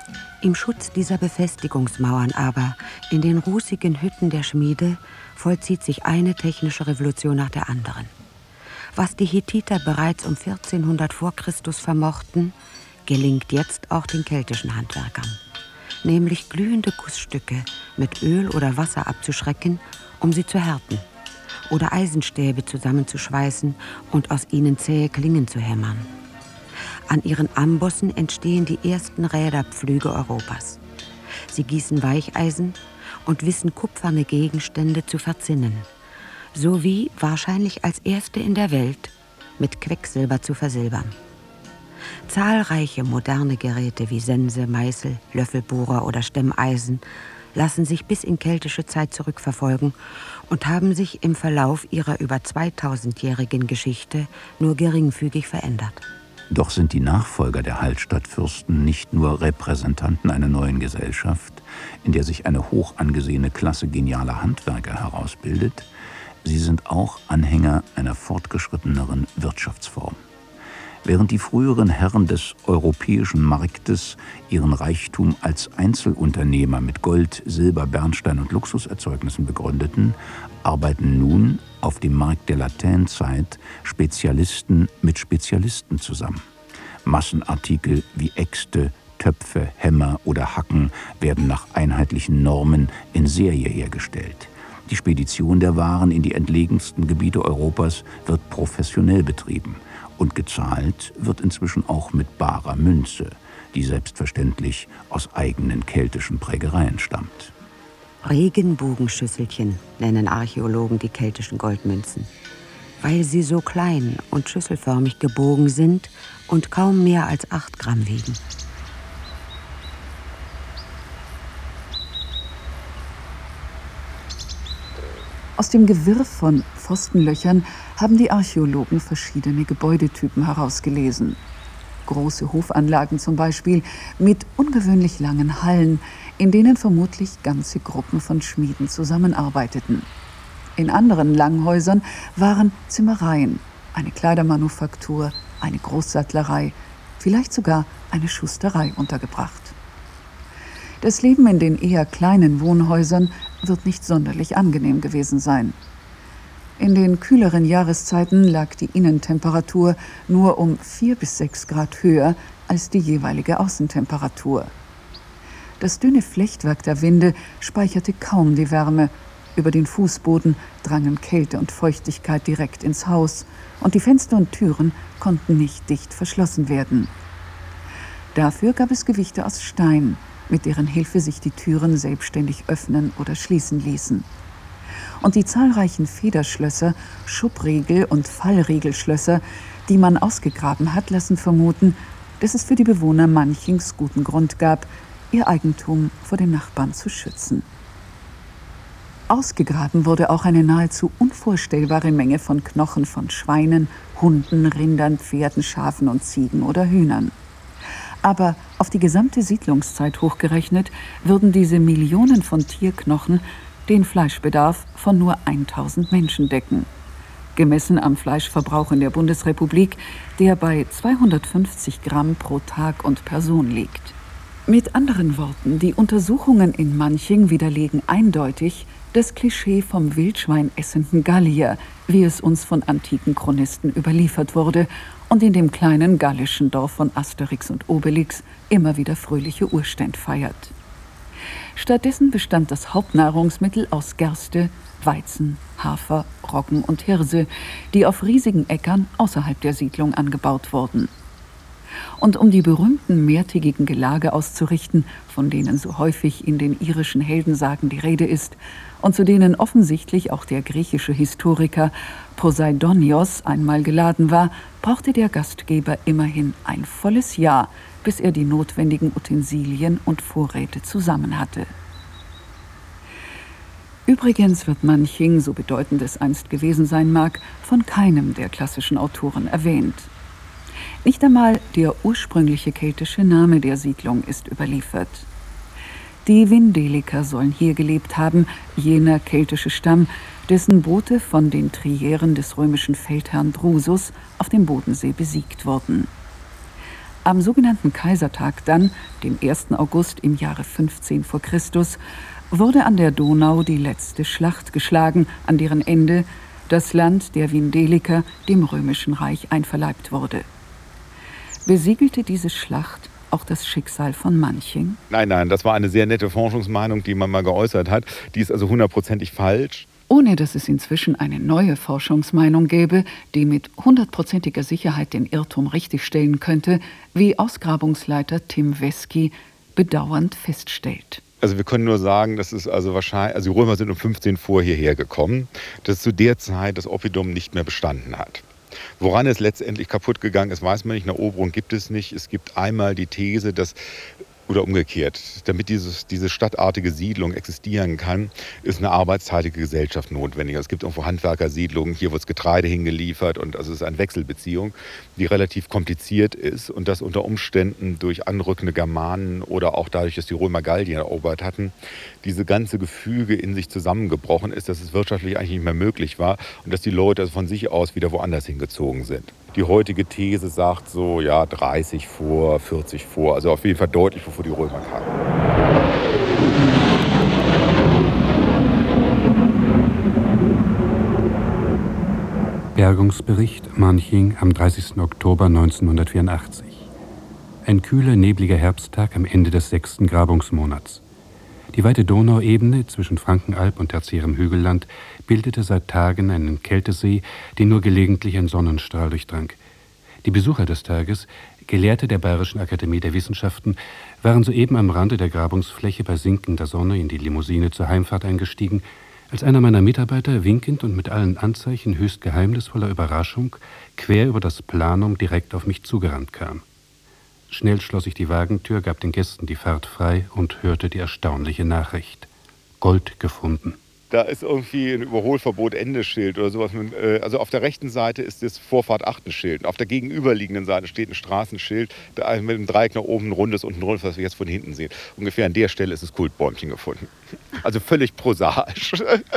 Im Schutz dieser Befestigungsmauern aber, in den rußigen Hütten der Schmiede, vollzieht sich eine technische Revolution nach der anderen. Was die Hethiter bereits um vierzehnhundert vor Christus vermochten, gelingt jetzt auch den keltischen Handwerkern. Nämlich glühende Gussstücke mit Öl oder Wasser abzuschrecken, um sie zu härten. oder Eisenstäbe zusammenzuschweißen und aus ihnen zähe Klingen zu hämmern. An ihren Ambossen entstehen die ersten Räderpflüge Europas. Sie gießen Weicheisen und wissen kupferne Gegenstände zu verzinnen, sowie wahrscheinlich als erste in der Welt mit Quecksilber zu versilbern. Zahlreiche moderne Geräte wie Sense, Meißel, Löffelbohrer oder Stemmeisen lassen sich bis in keltische Zeit zurückverfolgen und haben sich im Verlauf ihrer über zweitausendjährigen Geschichte nur geringfügig verändert. Doch sind die Nachfolger der Hallstattfürsten nicht nur Repräsentanten einer neuen Gesellschaft, in der sich eine hoch angesehene Klasse genialer Handwerker herausbildet, sie sind auch Anhänger einer fortgeschritteneren Wirtschaftsform. Während die früheren Herren des europäischen Marktes ihren Reichtum als Einzelunternehmer mit Gold, Silber, Bernstein und Luxuserzeugnissen begründeten, arbeiten nun auf dem Markt der Latènezeit Spezialisten mit Spezialisten zusammen. Massenartikel wie Äxte, Töpfe, Hämmer oder Hacken werden nach einheitlichen Normen in Serie hergestellt. Die Spedition der Waren in die entlegensten Gebiete Europas wird professionell betrieben. Und gezahlt wird inzwischen auch mit barer Münze, die selbstverständlich aus eigenen keltischen Prägereien stammt. Regenbogenschüsselchen nennen Archäologen die keltischen Goldmünzen, weil sie so klein und schüsselförmig gebogen sind und kaum mehr als acht Gramm wiegen. Aus dem Gewirr von Pfostenlöchern haben die Archäologen verschiedene Gebäudetypen herausgelesen. Große Hofanlagen zum Beispiel mit ungewöhnlich langen Hallen, in denen vermutlich ganze Gruppen von Schmieden zusammenarbeiteten. In anderen Langhäusern waren Zimmereien, eine Kleidermanufaktur, eine Großsattlerei, vielleicht sogar eine Schusterei untergebracht. Das Leben in den eher kleinen Wohnhäusern wird nicht sonderlich angenehm gewesen sein. In den kühleren Jahreszeiten lag die Innentemperatur nur um vier bis sechs Grad höher als die jeweilige Außentemperatur. Das dünne Flechtwerk der Winde speicherte kaum die Wärme. Über den Fußboden drangen Kälte und Feuchtigkeit direkt ins Haus und die Fenster und Türen konnten nicht dicht verschlossen werden. Dafür gab es Gewichte aus Stein, mit deren Hilfe sich die Türen selbstständig öffnen oder schließen ließen. Und die zahlreichen Federschlösser, Schubbriegel und Fallriegelschlösser, die man ausgegraben hat, lassen vermuten, dass es für die Bewohner Manchings guten Grund gab, ihr Eigentum vor den Nachbarn zu schützen. Ausgegraben wurde auch eine nahezu unvorstellbare Menge von Knochen von Schweinen, Hunden, Rindern, Pferden, Schafen und Ziegen oder Hühnern. Aber auf die gesamte Siedlungszeit hochgerechnet würden diese Millionen von Tierknochen den Fleischbedarf von nur tausend Menschen decken. Gemessen am Fleischverbrauch in der Bundesrepublik, der bei zweihundertfünfzig Gramm pro Tag und Person liegt. Mit anderen Worten, die Untersuchungen in Manching widerlegen eindeutig das Klischee vom Wildschwein essenden Gallier, wie es uns von antiken Chronisten überliefert wurde und in dem kleinen gallischen Dorf von Asterix und Obelix immer wieder fröhliche Urständ feiert. Stattdessen bestand das Hauptnahrungsmittel aus Gerste, Weizen, Hafer, Roggen und Hirse, die auf riesigen Äckern außerhalb der Siedlung angebaut wurden. Und um die berühmten mehrtägigen Gelage auszurichten, von denen so häufig in den irischen Heldensagen die Rede ist und zu denen offensichtlich auch der griechische Historiker Poseidonios einmal geladen war, brauchte der Gastgeber immerhin ein volles Jahr, bis er die notwendigen Utensilien und Vorräte zusammen hatte. Übrigens wird Manching, so bedeutend es einst gewesen sein mag, von keinem der klassischen Autoren erwähnt. Nicht einmal der ursprüngliche keltische Name der Siedlung ist überliefert. Die Vindeliker sollen hier gelebt haben, jener keltische Stamm, dessen Boote von den Trieren des römischen Feldherrn Drusus auf dem Bodensee besiegt wurden. Am sogenannten Kaisertag dann, dem ersten August im Jahre fünfzehn vor Christus, wurde an der Donau die letzte Schlacht geschlagen, an deren Ende das Land der Vindeliker dem Römischen Reich einverleibt wurde. Besiegelte diese Schlacht auch das Schicksal von Manching? Nein, nein, das war eine sehr nette Forschungsmeinung, die man mal geäußert hat. Die ist also hundertprozentig falsch. Ohne dass es inzwischen eine neue Forschungsmeinung gäbe, die mit hundertprozentiger Sicherheit den Irrtum richtigstellen könnte, wie Ausgrabungsleiter Tim Wesky bedauernd feststellt. Also wir können nur sagen, dass es also wahrscheinlich, also die Römer sind um fünfzehn vor hierher gekommen, dass zu der Zeit das Oppidum nicht mehr bestanden hat. Woran es letztendlich kaputt gegangen ist, weiß man nicht. Eine Eroberung gibt es nicht. Es gibt einmal die These, dass, oder umgekehrt, damit dieses, diese stadtartige Siedlung existieren kann, ist eine arbeitsteilige Gesellschaft notwendig. Es gibt irgendwo Handwerkersiedlungen, hier wird das Getreide hingeliefert und also es ist eine Wechselbeziehung, die relativ kompliziert ist und das unter Umständen durch anrückende Germanen oder auch dadurch, dass die Römer Gallien erobert hatten, diese ganze Gefüge in sich zusammengebrochen ist, dass es wirtschaftlich eigentlich nicht mehr möglich war und dass die Leute von sich aus wieder woanders hingezogen sind. Die heutige These sagt so, ja, dreißig vor, vierzig vor, also auf jeden Fall deutlich, bevor die Römer kamen. Bergungsbericht Manching am dreißigsten Oktober neunzehnhundertvierundachtzig. Ein kühler, nebliger Herbsttag am Ende des sechsten Grabungsmonats. Die weite Donauebene zwischen Frankenalb und tertiärem Hügelland bildete seit Tagen einen Kältesee, den nur gelegentlich ein Sonnenstrahl durchdrang. Die Besucher des Tages, Gelehrte der Bayerischen Akademie der Wissenschaften, waren soeben am Rande der Grabungsfläche bei sinkender Sonne in die Limousine zur Heimfahrt eingestiegen, als einer meiner Mitarbeiter winkend und mit allen Anzeichen höchst geheimnisvoller Überraschung quer über das Planum direkt auf mich zugerannt kam. Schnell schloss ich die Wagentür, gab den Gästen die Fahrt frei und hörte die erstaunliche Nachricht. Gold gefunden. Da ist irgendwie ein Überholverbot Endeschild oder sowas. Also auf der rechten Seite ist das Vorfahrt Achtenschild. Auf der gegenüberliegenden Seite steht ein Straßenschild mit einem Dreieck nach oben, ein rundes und ein rundes, was wir jetzt von hinten sehen. Ungefähr an der Stelle ist das Kultbäumchen gefunden. Also völlig prosaisch.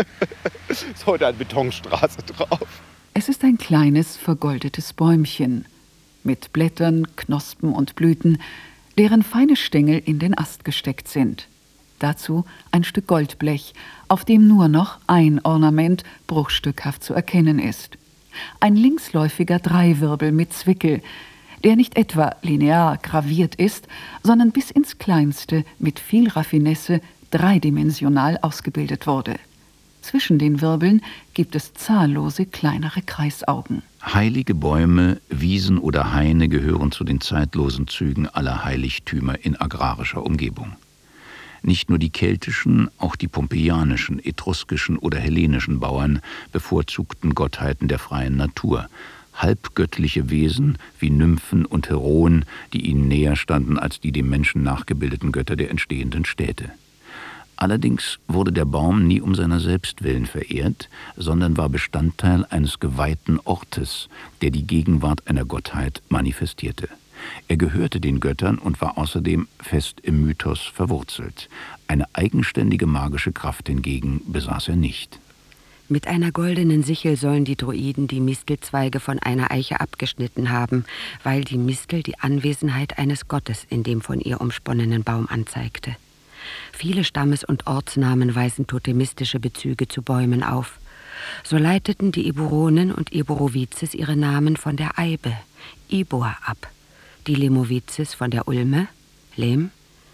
Ist heute eine Betonstraße drauf. Es ist ein kleines, vergoldetes Bäumchen mit Blättern, Knospen und Blüten, deren feine Stängel in den Ast gesteckt sind. Dazu ein Stück Goldblech, auf dem nur noch ein Ornament bruchstückhaft zu erkennen ist. Ein linksläufiger Dreiwirbel mit Zwickel, der nicht etwa linear graviert ist, sondern bis ins Kleinste mit viel Raffinesse dreidimensional ausgebildet wurde. Zwischen den Wirbeln gibt es zahllose kleinere Kreisaugen. Heilige Bäume, Wiesen oder Haine gehören zu den zeitlosen Zügen aller Heiligtümer in agrarischer Umgebung. Nicht nur die keltischen, auch die pompeianischen, etruskischen oder hellenischen Bauern bevorzugten Gottheiten der freien Natur, halbgöttliche Wesen wie Nymphen und Heroen, die ihnen näher standen als die dem Menschen nachgebildeten Götter der entstehenden Städte. Allerdings wurde der Baum nie um seiner selbst willen verehrt, sondern war Bestandteil eines geweihten Ortes, der die Gegenwart einer Gottheit manifestierte. Er gehörte den Göttern und war außerdem fest im Mythos verwurzelt. Eine eigenständige magische Kraft hingegen besaß er nicht. Mit einer goldenen Sichel sollen die Druiden die Mistelzweige von einer Eiche abgeschnitten haben, weil die Mistel die Anwesenheit eines Gottes in dem von ihr umsponnenen Baum anzeigte. Viele Stammes- und Ortsnamen weisen totemistische Bezüge zu Bäumen auf. So leiteten die Eburonen und Eburovices ihre Namen von der Eibe, Ibor, ab. Die Lemovices von der Ulme, Lem.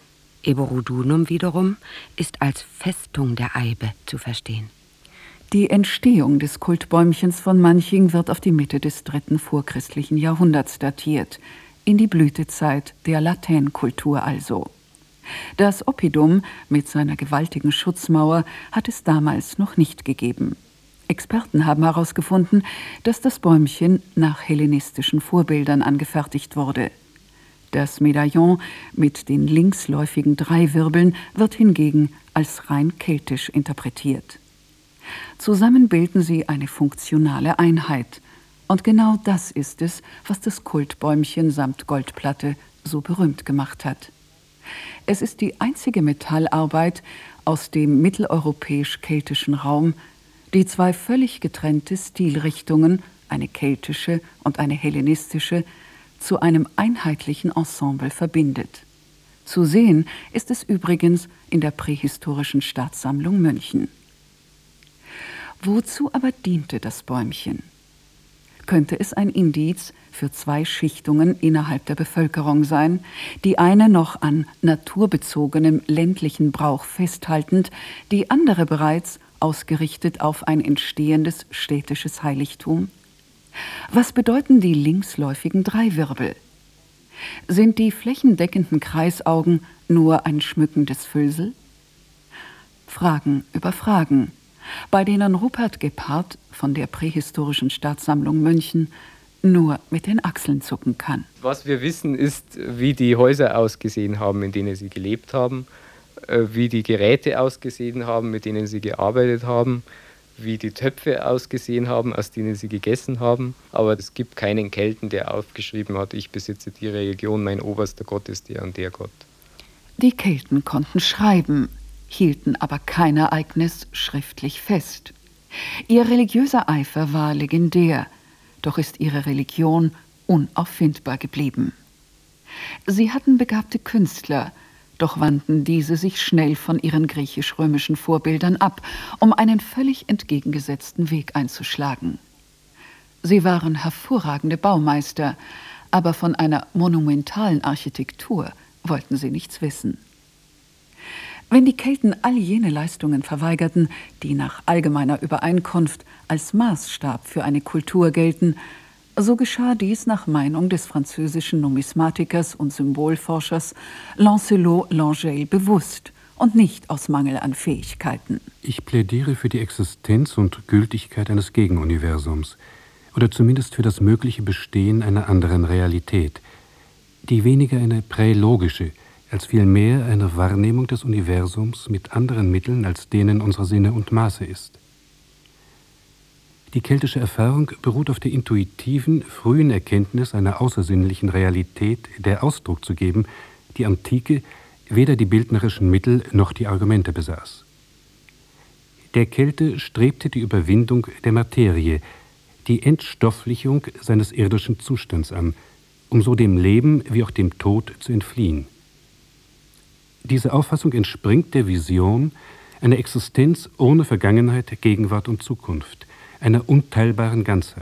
Eborudunum wiederum ist als Festung der Eibe zu verstehen. Die Entstehung des Kultbäumchens von Manching wird auf die Mitte des dritten vorchristlichen Jahrhunderts datiert, in die Blütezeit der Latènkultur also. Das Oppidum mit seiner gewaltigen Schutzmauer hat es damals noch nicht gegeben. Experten haben herausgefunden, dass das Bäumchen nach hellenistischen Vorbildern angefertigt wurde. Das Medaillon mit den linksläufigen Dreiwirbeln wird hingegen als rein keltisch interpretiert. Zusammen bilden sie eine funktionale Einheit. Und genau das ist es, was das Kultbäumchen samt Goldplatte so berühmt gemacht hat. Es ist die einzige Metallarbeit aus dem mitteleuropäisch-keltischen Raum, die zwei völlig getrennte Stilrichtungen, eine keltische und eine hellenistische, zu einem einheitlichen Ensemble verbindet. Zu sehen ist es übrigens in der prähistorischen Staatssammlung München. Wozu aber diente das Bäumchen? Könnte es ein Indiz für zwei Schichtungen innerhalb der Bevölkerung sein, die eine noch an naturbezogenem ländlichen Brauch festhaltend, die andere bereits ausgerichtet auf ein entstehendes städtisches Heiligtum? Was bedeuten die linksläufigen Dreiwirbel? Sind die flächendeckenden Kreisaugen nur ein schmückendes Füllsel? Fragen über Fragen, bei denen Rupert Gebhard von der prähistorischen Staatssammlung München nur mit den Achseln zucken kann. Was wir wissen, ist, wie die Häuser ausgesehen haben, in denen sie gelebt haben, wie die Geräte ausgesehen haben, mit denen sie gearbeitet haben, wie die Töpfe ausgesehen haben, aus denen sie gegessen haben. Aber es gibt keinen Kelten, der aufgeschrieben hat, ich besitze die Religion, mein oberster Gott ist der und der Gott. Die Kelten konnten schreiben, hielten aber kein Ereignis schriftlich fest. Ihr religiöser Eifer war legendär, doch ist ihre Religion unauffindbar geblieben. Sie hatten begabte Künstler, doch wandten diese sich schnell von ihren griechisch-römischen Vorbildern ab, um einen völlig entgegengesetzten Weg einzuschlagen. Sie waren hervorragende Baumeister, aber von einer monumentalen Architektur wollten sie nichts wissen. Wenn die Kelten all jene Leistungen verweigerten, die nach allgemeiner Übereinkunft als Maßstab für eine Kultur gelten, so geschah dies nach Meinung des französischen Numismatikers und Symbolforschers Lancelot Langelle bewusst und nicht aus Mangel an Fähigkeiten. Ich plädiere für die Existenz und Gültigkeit eines Gegenuniversums oder zumindest für das mögliche Bestehen einer anderen Realität, die weniger eine prälogische, als vielmehr eine Wahrnehmung des Universums mit anderen Mitteln als denen unserer Sinne und Maße ist. Die keltische Erfahrung beruht auf der intuitiven, frühen Erkenntnis einer außersinnlichen Realität, der Ausdruck zu geben, die Antike weder die bildnerischen Mittel noch die Argumente besaß. Der Kelte strebte die Überwindung der Materie, die Entstofflichung seines irdischen Zustands an, um so dem Leben wie auch dem Tod zu entfliehen. Diese Auffassung entspringt der Vision einer Existenz ohne Vergangenheit, Gegenwart und Zukunft, einer unteilbaren Ganzheit.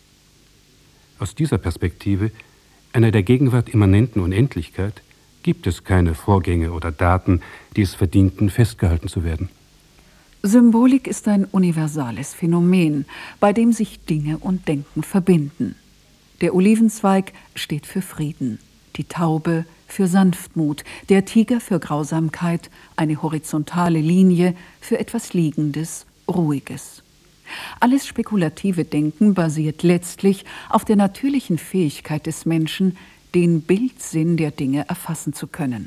Aus dieser Perspektive, einer der Gegenwart immanenten Unendlichkeit, gibt es keine Vorgänge oder Daten, die es verdienten, festgehalten zu werden. Symbolik ist ein universales Phänomen, bei dem sich Dinge und Denken verbinden. Der Olivenzweig steht für Frieden, die Taube für Sanftmut, der Tiger für Grausamkeit, eine horizontale Linie für etwas Liegendes, Ruhiges. Alles spekulative Denken basiert letztlich auf der natürlichen Fähigkeit des Menschen, den Bildsinn der Dinge erfassen zu können.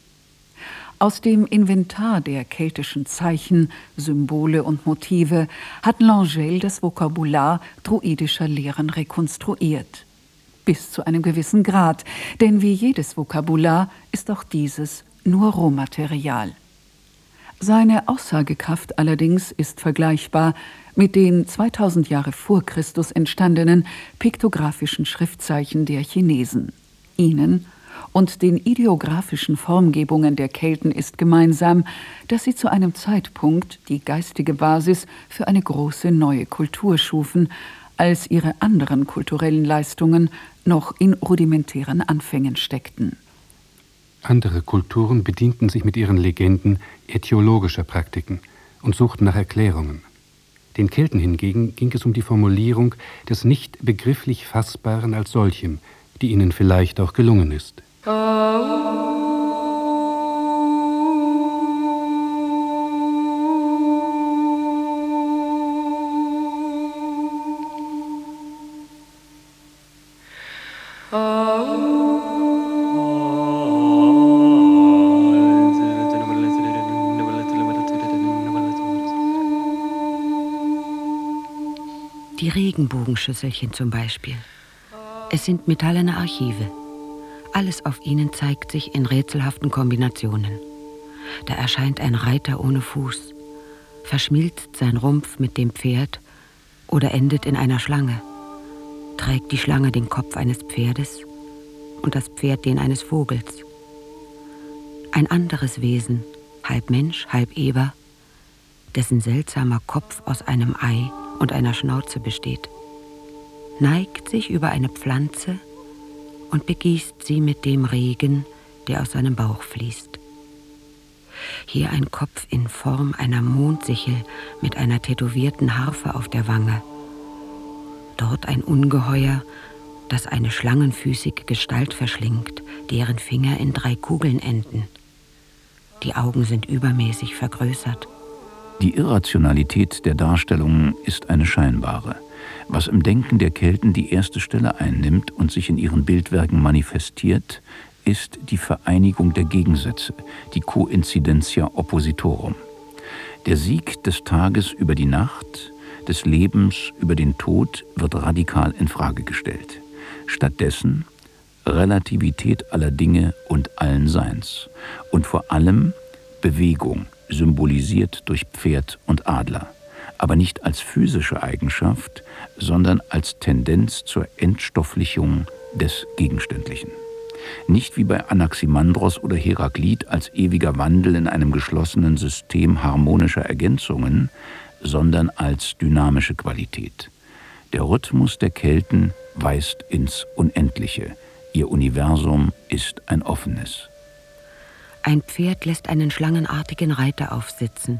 Aus dem Inventar der keltischen Zeichen, Symbole und Motive hat Langelle das Vokabular druidischer Lehren rekonstruiert. Bis zu einem gewissen Grad, denn wie jedes Vokabular ist auch dieses nur Rohmaterial. Seine Aussagekraft allerdings ist vergleichbar mit den zweitausend Jahre vor Christus entstandenen piktographischen Schriftzeichen der Chinesen. Ihnen und den ideographischen Formgebungen der Kelten ist gemeinsam, dass sie zu einem Zeitpunkt die geistige Basis für eine große neue Kultur schufen, als ihre anderen kulturellen Leistungen noch in rudimentären Anfängen steckten. Andere Kulturen bedienten sich mit ihren Legenden ätiologischer Praktiken und suchten nach Erklärungen. Den Kelten hingegen ging es um die Formulierung des nicht begrifflich Fassbaren als solchem, die ihnen vielleicht auch gelungen ist. Die Regenbogenschüsselchen zum Beispiel. Es sind metallene Archive. Alles auf ihnen zeigt sich in rätselhaften Kombinationen. Da erscheint ein Reiter ohne Fuß, verschmilzt sein Rumpf mit dem Pferd oder endet in einer Schlange. Trägt die Schlange den Kopf eines Pferdes und das Pferd den eines Vogels. Ein anderes Wesen, halb Mensch, halb Eber, dessen seltsamer Kopf aus einem Ei und einer Schnauze besteht, neigt sich über eine Pflanze und begießt sie mit dem Regen, der aus seinem Bauch fließt. Hier ein Kopf in Form einer Mondsichel mit einer tätowierten Harfe auf der Wange. Dort ein Ungeheuer, das eine schlangenfüßige Gestalt verschlingt, deren Finger in drei Kugeln enden. Die Augen sind übermäßig vergrößert. Die Irrationalität der Darstellungen ist eine scheinbare. Was im Denken der Kelten die erste Stelle einnimmt und sich in ihren Bildwerken manifestiert, ist die Vereinigung der Gegensätze, die Coincidentia oppositorum. Der Sieg des Tages über die Nacht, des Lebens über den Tod wird radikal in Frage gestellt. Stattdessen Relativität aller Dinge und allen Seins und vor allem Bewegung, symbolisiert durch Pferd und Adler, aber nicht als physische Eigenschaft, sondern als Tendenz zur Entstofflichung des Gegenständlichen. Nicht wie bei Anaximandros oder Heraklit als ewiger Wandel in einem geschlossenen System harmonischer Ergänzungen, sondern als dynamische Qualität. Der Rhythmus der Kelten weist ins Unendliche. Ihr Universum ist ein offenes. Ein Pferd lässt einen schlangenartigen Reiter aufsitzen.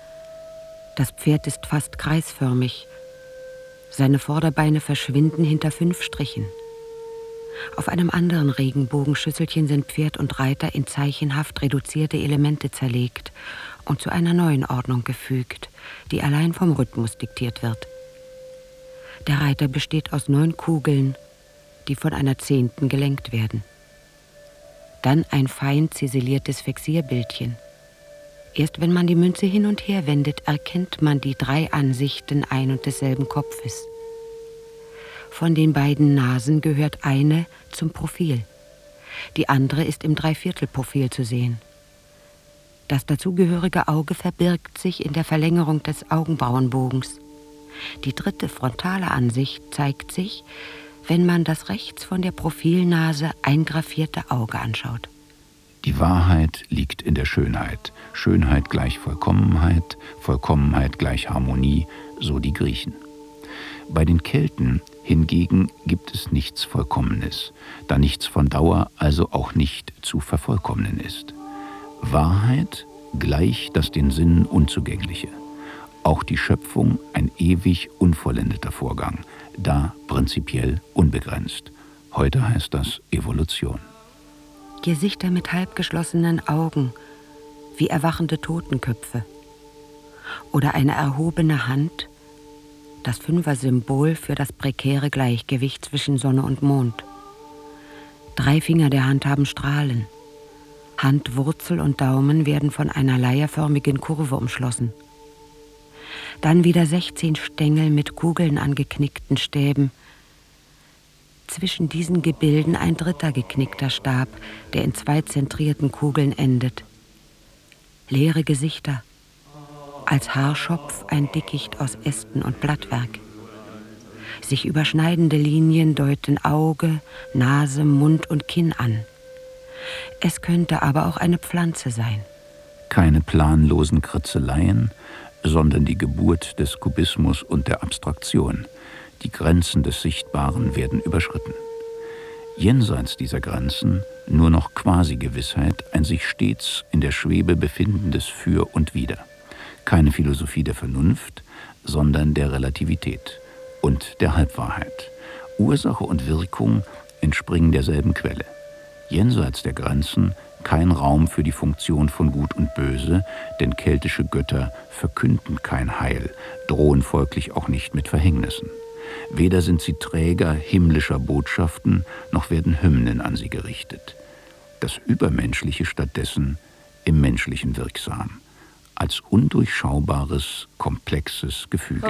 Das Pferd ist fast kreisförmig. Seine Vorderbeine verschwinden hinter fünf Strichen. Auf einem anderen Regenbogenschüsselchen sind Pferd und Reiter in zeichenhaft reduzierte Elemente zerlegt und zu einer neuen Ordnung gefügt, die allein vom Rhythmus diktiert wird. Der Reiter besteht aus neun Kugeln, die von einer zehnten gelenkt werden. Dann ein fein ziseliertes Fixierbildchen. Erst wenn man die Münze hin und her wendet, erkennt man die drei Ansichten ein und desselben Kopfes. Von den beiden Nasen gehört eine zum Profil. Die andere ist im Dreiviertelprofil zu sehen. Das dazugehörige Auge verbirgt sich in der Verlängerung des Augenbrauenbogens. Die dritte frontale Ansicht zeigt sich, wenn man das rechts von der Profilnase eingraffierte Auge anschaut. Die Wahrheit liegt in der Schönheit. Schönheit gleich Vollkommenheit, Vollkommenheit gleich Harmonie, so die Griechen. Bei den Kelten hingegen gibt es nichts Vollkommenes, da nichts von Dauer also auch nicht zu vervollkommnen ist. Wahrheit gleich das den Sinnen Unzugängliche. Auch die Schöpfung ein ewig unvollendeter Vorgang, da prinzipiell unbegrenzt. Heute heißt das Evolution. Gesichter mit halbgeschlossenen Augen, wie erwachende Totenköpfe. Oder eine erhobene Hand, das Fünfer-Symbol für das prekäre Gleichgewicht zwischen Sonne und Mond. Drei Finger der Hand haben Strahlen. Hand, Wurzel und Daumen werden von einer leierförmigen Kurve umschlossen. Dann wieder sechzehn Stängel mit Kugeln an geknickten Stäben. Zwischen diesen Gebilden ein dritter geknickter Stab, der in zwei zentrierten Kugeln endet. Leere Gesichter. Als Haarschopf ein Dickicht aus Ästen und Blattwerk. Sich überschneidende Linien deuten Auge, Nase, Mund und Kinn an. Es könnte aber auch eine Pflanze sein. Keine planlosen Kritzeleien, sondern die Geburt des Kubismus und der Abstraktion. Die Grenzen des Sichtbaren werden überschritten. Jenseits dieser Grenzen nur noch Quasi-Gewissheit, ein sich stets in der Schwebe befindendes Für und Wider. Keine Philosophie der Vernunft, sondern der Relativität und der Halbwahrheit. Ursache und Wirkung entspringen derselben Quelle. Jenseits der Grenzen kein Raum für die Funktion von Gut und Böse, denn keltische Götter verkünden kein Heil, drohen folglich auch nicht mit Verhängnissen. Weder sind sie Träger himmlischer Botschaften, noch werden Hymnen an sie gerichtet. Das Übermenschliche stattdessen im Menschlichen wirksam, als undurchschaubares, komplexes Gefüge.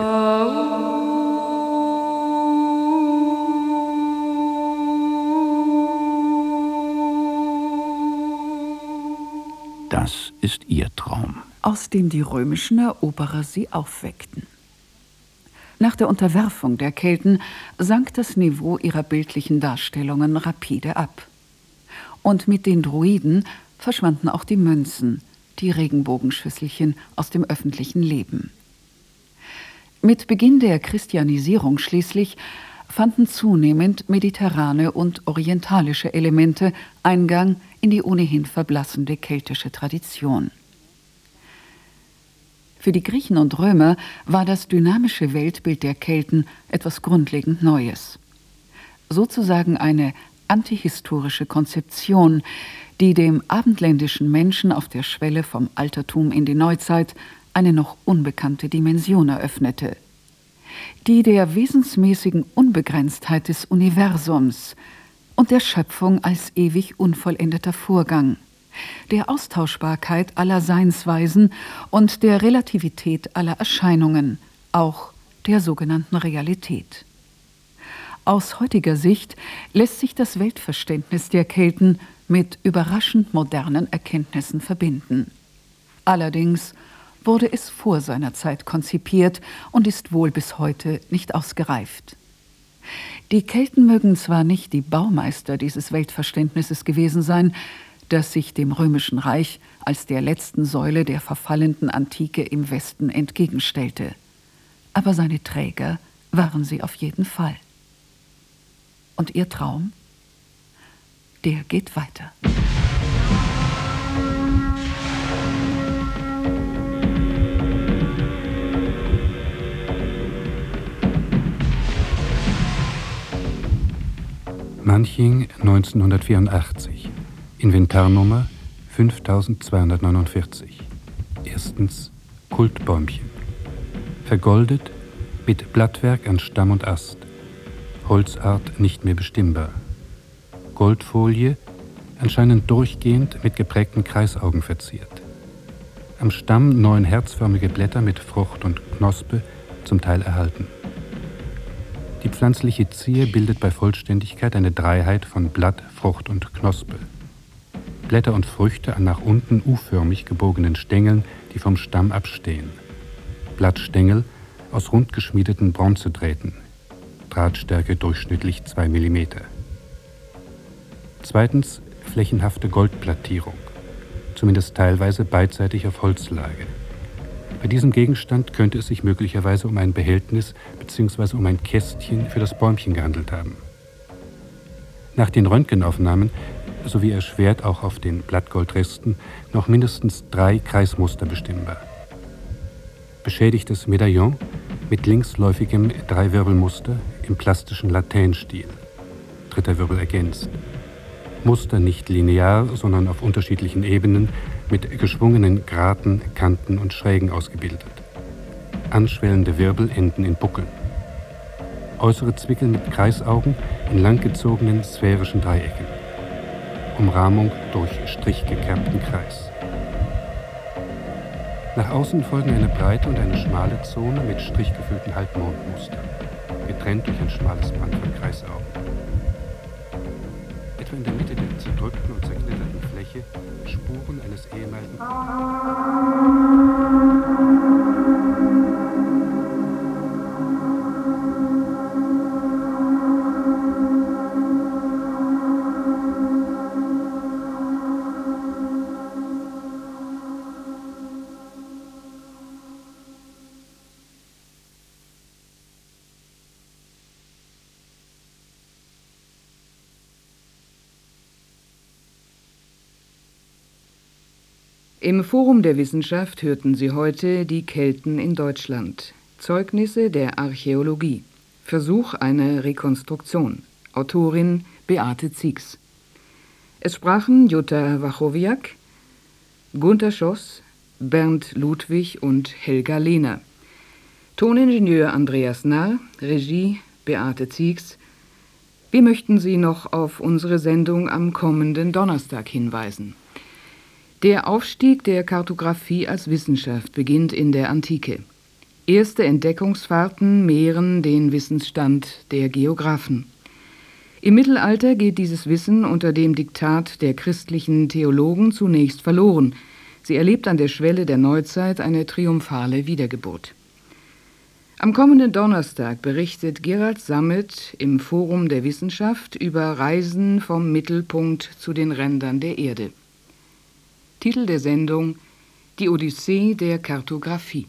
Das ist ihr Traum. Aus dem die römischen Eroberer sie aufweckten. Nach der Unterwerfung der Kelten sank das Niveau ihrer bildlichen Darstellungen rapide ab. Und mit den Druiden verschwanden auch die Münzen, die Regenbogenschüsselchen aus dem öffentlichen Leben. Mit Beginn der Christianisierung schließlich fanden zunehmend mediterrane und orientalische Elemente Eingang in die ohnehin verblassende keltische Tradition. Für die Griechen und Römer war das dynamische Weltbild der Kelten etwas grundlegend Neues. Sozusagen eine antihistorische Konzeption, die dem abendländischen Menschen auf der Schwelle vom Altertum in die Neuzeit eine noch unbekannte Dimension eröffnete. Die der wesensmäßigen Unbegrenztheit des Universums und der Schöpfung als ewig unvollendeter Vorgang, der Austauschbarkeit aller Seinsweisen und der Relativität aller Erscheinungen, auch der sogenannten Realität. Aus heutiger Sicht lässt sich das Weltverständnis der Kelten mit überraschend modernen Erkenntnissen verbinden. Allerdings wurde es vor seiner Zeit konzipiert und ist wohl bis heute nicht ausgereift. Die Kelten mögen zwar nicht die Baumeister dieses Weltverständnisses gewesen sein, das sich dem Römischen Reich als der letzten Säule der verfallenden Antike im Westen entgegenstellte, aber seine Träger waren sie auf jeden Fall. Und ihr Traum? Der geht weiter. Manching neunzehnhundertvierundachtzig. Inventarnummer fünftausendzweihundertneunundvierzig. Erstens Kultbäumchen. Vergoldet mit Blattwerk an Stamm und Ast. Holzart nicht mehr bestimmbar. Goldfolie, anscheinend durchgehend mit geprägten Kreisaugen verziert. Am Stamm neun herzförmige Blätter mit Frucht und Knospe, zum Teil erhalten. Die pflanzliche Zier bildet bei Vollständigkeit eine Dreiheit von Blatt, Frucht und Knospe. Blätter und Früchte an nach unten U-förmig gebogenen Stängeln, die vom Stamm abstehen. Blattstängel aus rund geschmiedeten Bronzedrähten. Drahtstärke durchschnittlich zwei Millimeter. Zweitens flächenhafte Goldplattierung, zumindest teilweise beidseitig auf Holzlage. Bei diesem Gegenstand könnte es sich möglicherweise um ein Behältnis bzw. um ein Kästchen für das Bäumchen gehandelt haben. Nach den Röntgenaufnahmen sowie erschwert auch auf den Blattgoldresten noch mindestens drei Kreismuster bestimmbar. Beschädigtes Medaillon mit linksläufigem Dreiwirbelmuster im plastischen Lateinstil, dritter Wirbel ergänzt. Muster nicht linear, sondern auf unterschiedlichen Ebenen mit geschwungenen Graten, Kanten und Schrägen ausgebildet. Anschwellende Wirbel enden in Buckeln. Äußere Zwickel mit Kreisaugen in langgezogenen sphärischen Dreiecken. Umrahmung durch strichgekerbten Kreis. Nach außen folgen eine breite und eine schmale Zone mit strichgefüllten Halbmondmustern, getrennt durch ein schmales Band von Kreisaugen. Etwa in der Mitte der zerdrückten und zerknitterten Fläche Spuren eines ehemaligen... Im Forum der Wissenschaft hörten Sie heute die Kelten in Deutschland. Zeugnisse der Archäologie. Versuch einer Rekonstruktion. Autorin Beate Zieks. Es sprachen Jutta Wachowiak, Gunther Schoss, Bernd Ludwig und Helga Lehner. Toningenieur Andreas Narr, Regie Beate Zieks. Wir möchten Sie noch auf unsere Sendung am kommenden Donnerstag hinweisen. Der Aufstieg der Kartographie als Wissenschaft beginnt in der Antike. Erste Entdeckungsfahrten mehren den Wissensstand der Geographen. Im Mittelalter geht dieses Wissen unter dem Diktat der christlichen Theologen zunächst verloren. Sie erlebt an der Schwelle der Neuzeit eine triumphale Wiedergeburt. Am kommenden Donnerstag berichtet Gerald Sammet im Forum der Wissenschaft über Reisen vom Mittelpunkt zu den Rändern der Erde. Titel der Sendung: Die Odyssee der Kartographie.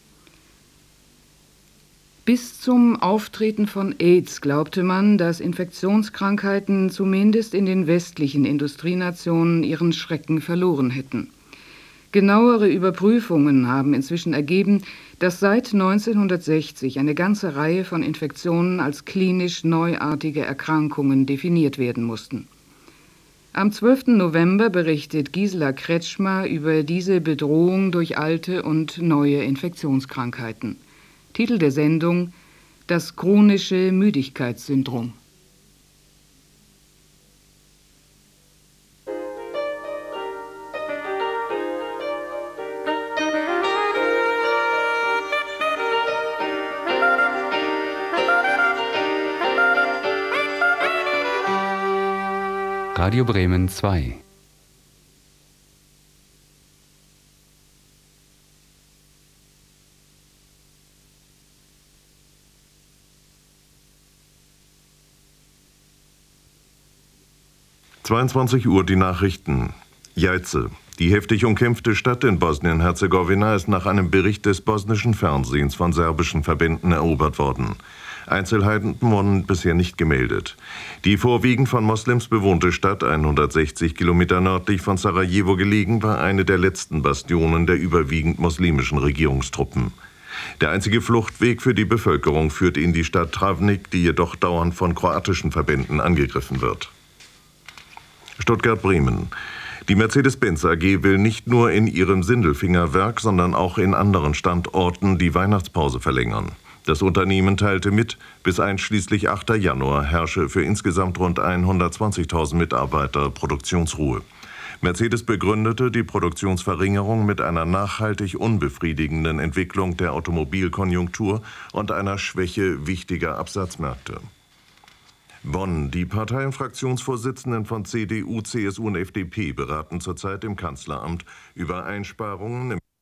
Bis zum Auftreten von AIDS glaubte man, dass Infektionskrankheiten zumindest in den westlichen Industrienationen ihren Schrecken verloren hätten. Genauere Überprüfungen haben inzwischen ergeben, dass seit neunzehnhundertsechzig eine ganze Reihe von Infektionen als klinisch neuartige Erkrankungen definiert werden mussten. Am zwölften November berichtet Gisela Kretschmer über diese Bedrohung durch alte und neue Infektionskrankheiten. Titel der Sendung: Das chronische Müdigkeitssyndrom. Radio Bremen zwei. zweiundzwanzig Uhr die Nachrichten. Jajce. Die heftig umkämpfte Stadt in Bosnien-Herzegowina ist nach einem Bericht des bosnischen Fernsehens von serbischen Verbänden erobert worden. Einzelheiten wurden bisher nicht gemeldet. Die vorwiegend von Moslems bewohnte Stadt, hundertsechzig Kilometer nördlich von Sarajevo gelegen, war eine der letzten Bastionen der überwiegend muslimischen Regierungstruppen. Der einzige Fluchtweg für die Bevölkerung führt in die Stadt Travnik, die jedoch dauernd von kroatischen Verbänden angegriffen wird. Stuttgart-Bremen. Die Mercedes-Benz A G will nicht nur in ihrem Sindelfingerwerk, sondern auch in anderen Standorten die Weihnachtspause verlängern. Das Unternehmen teilte mit, bis einschließlich achter Januar herrsche für insgesamt rund hundertzwanzigtausend Mitarbeiter Produktionsruhe. Mercedes begründete die Produktionsverringerung mit einer nachhaltig unbefriedigenden Entwicklung der Automobilkonjunktur und einer Schwäche wichtiger Absatzmärkte. Bonn. Die Partei- und Fraktionsvorsitzenden von C D U, C S U und F D P beraten zurzeit im Kanzleramt über Einsparungen im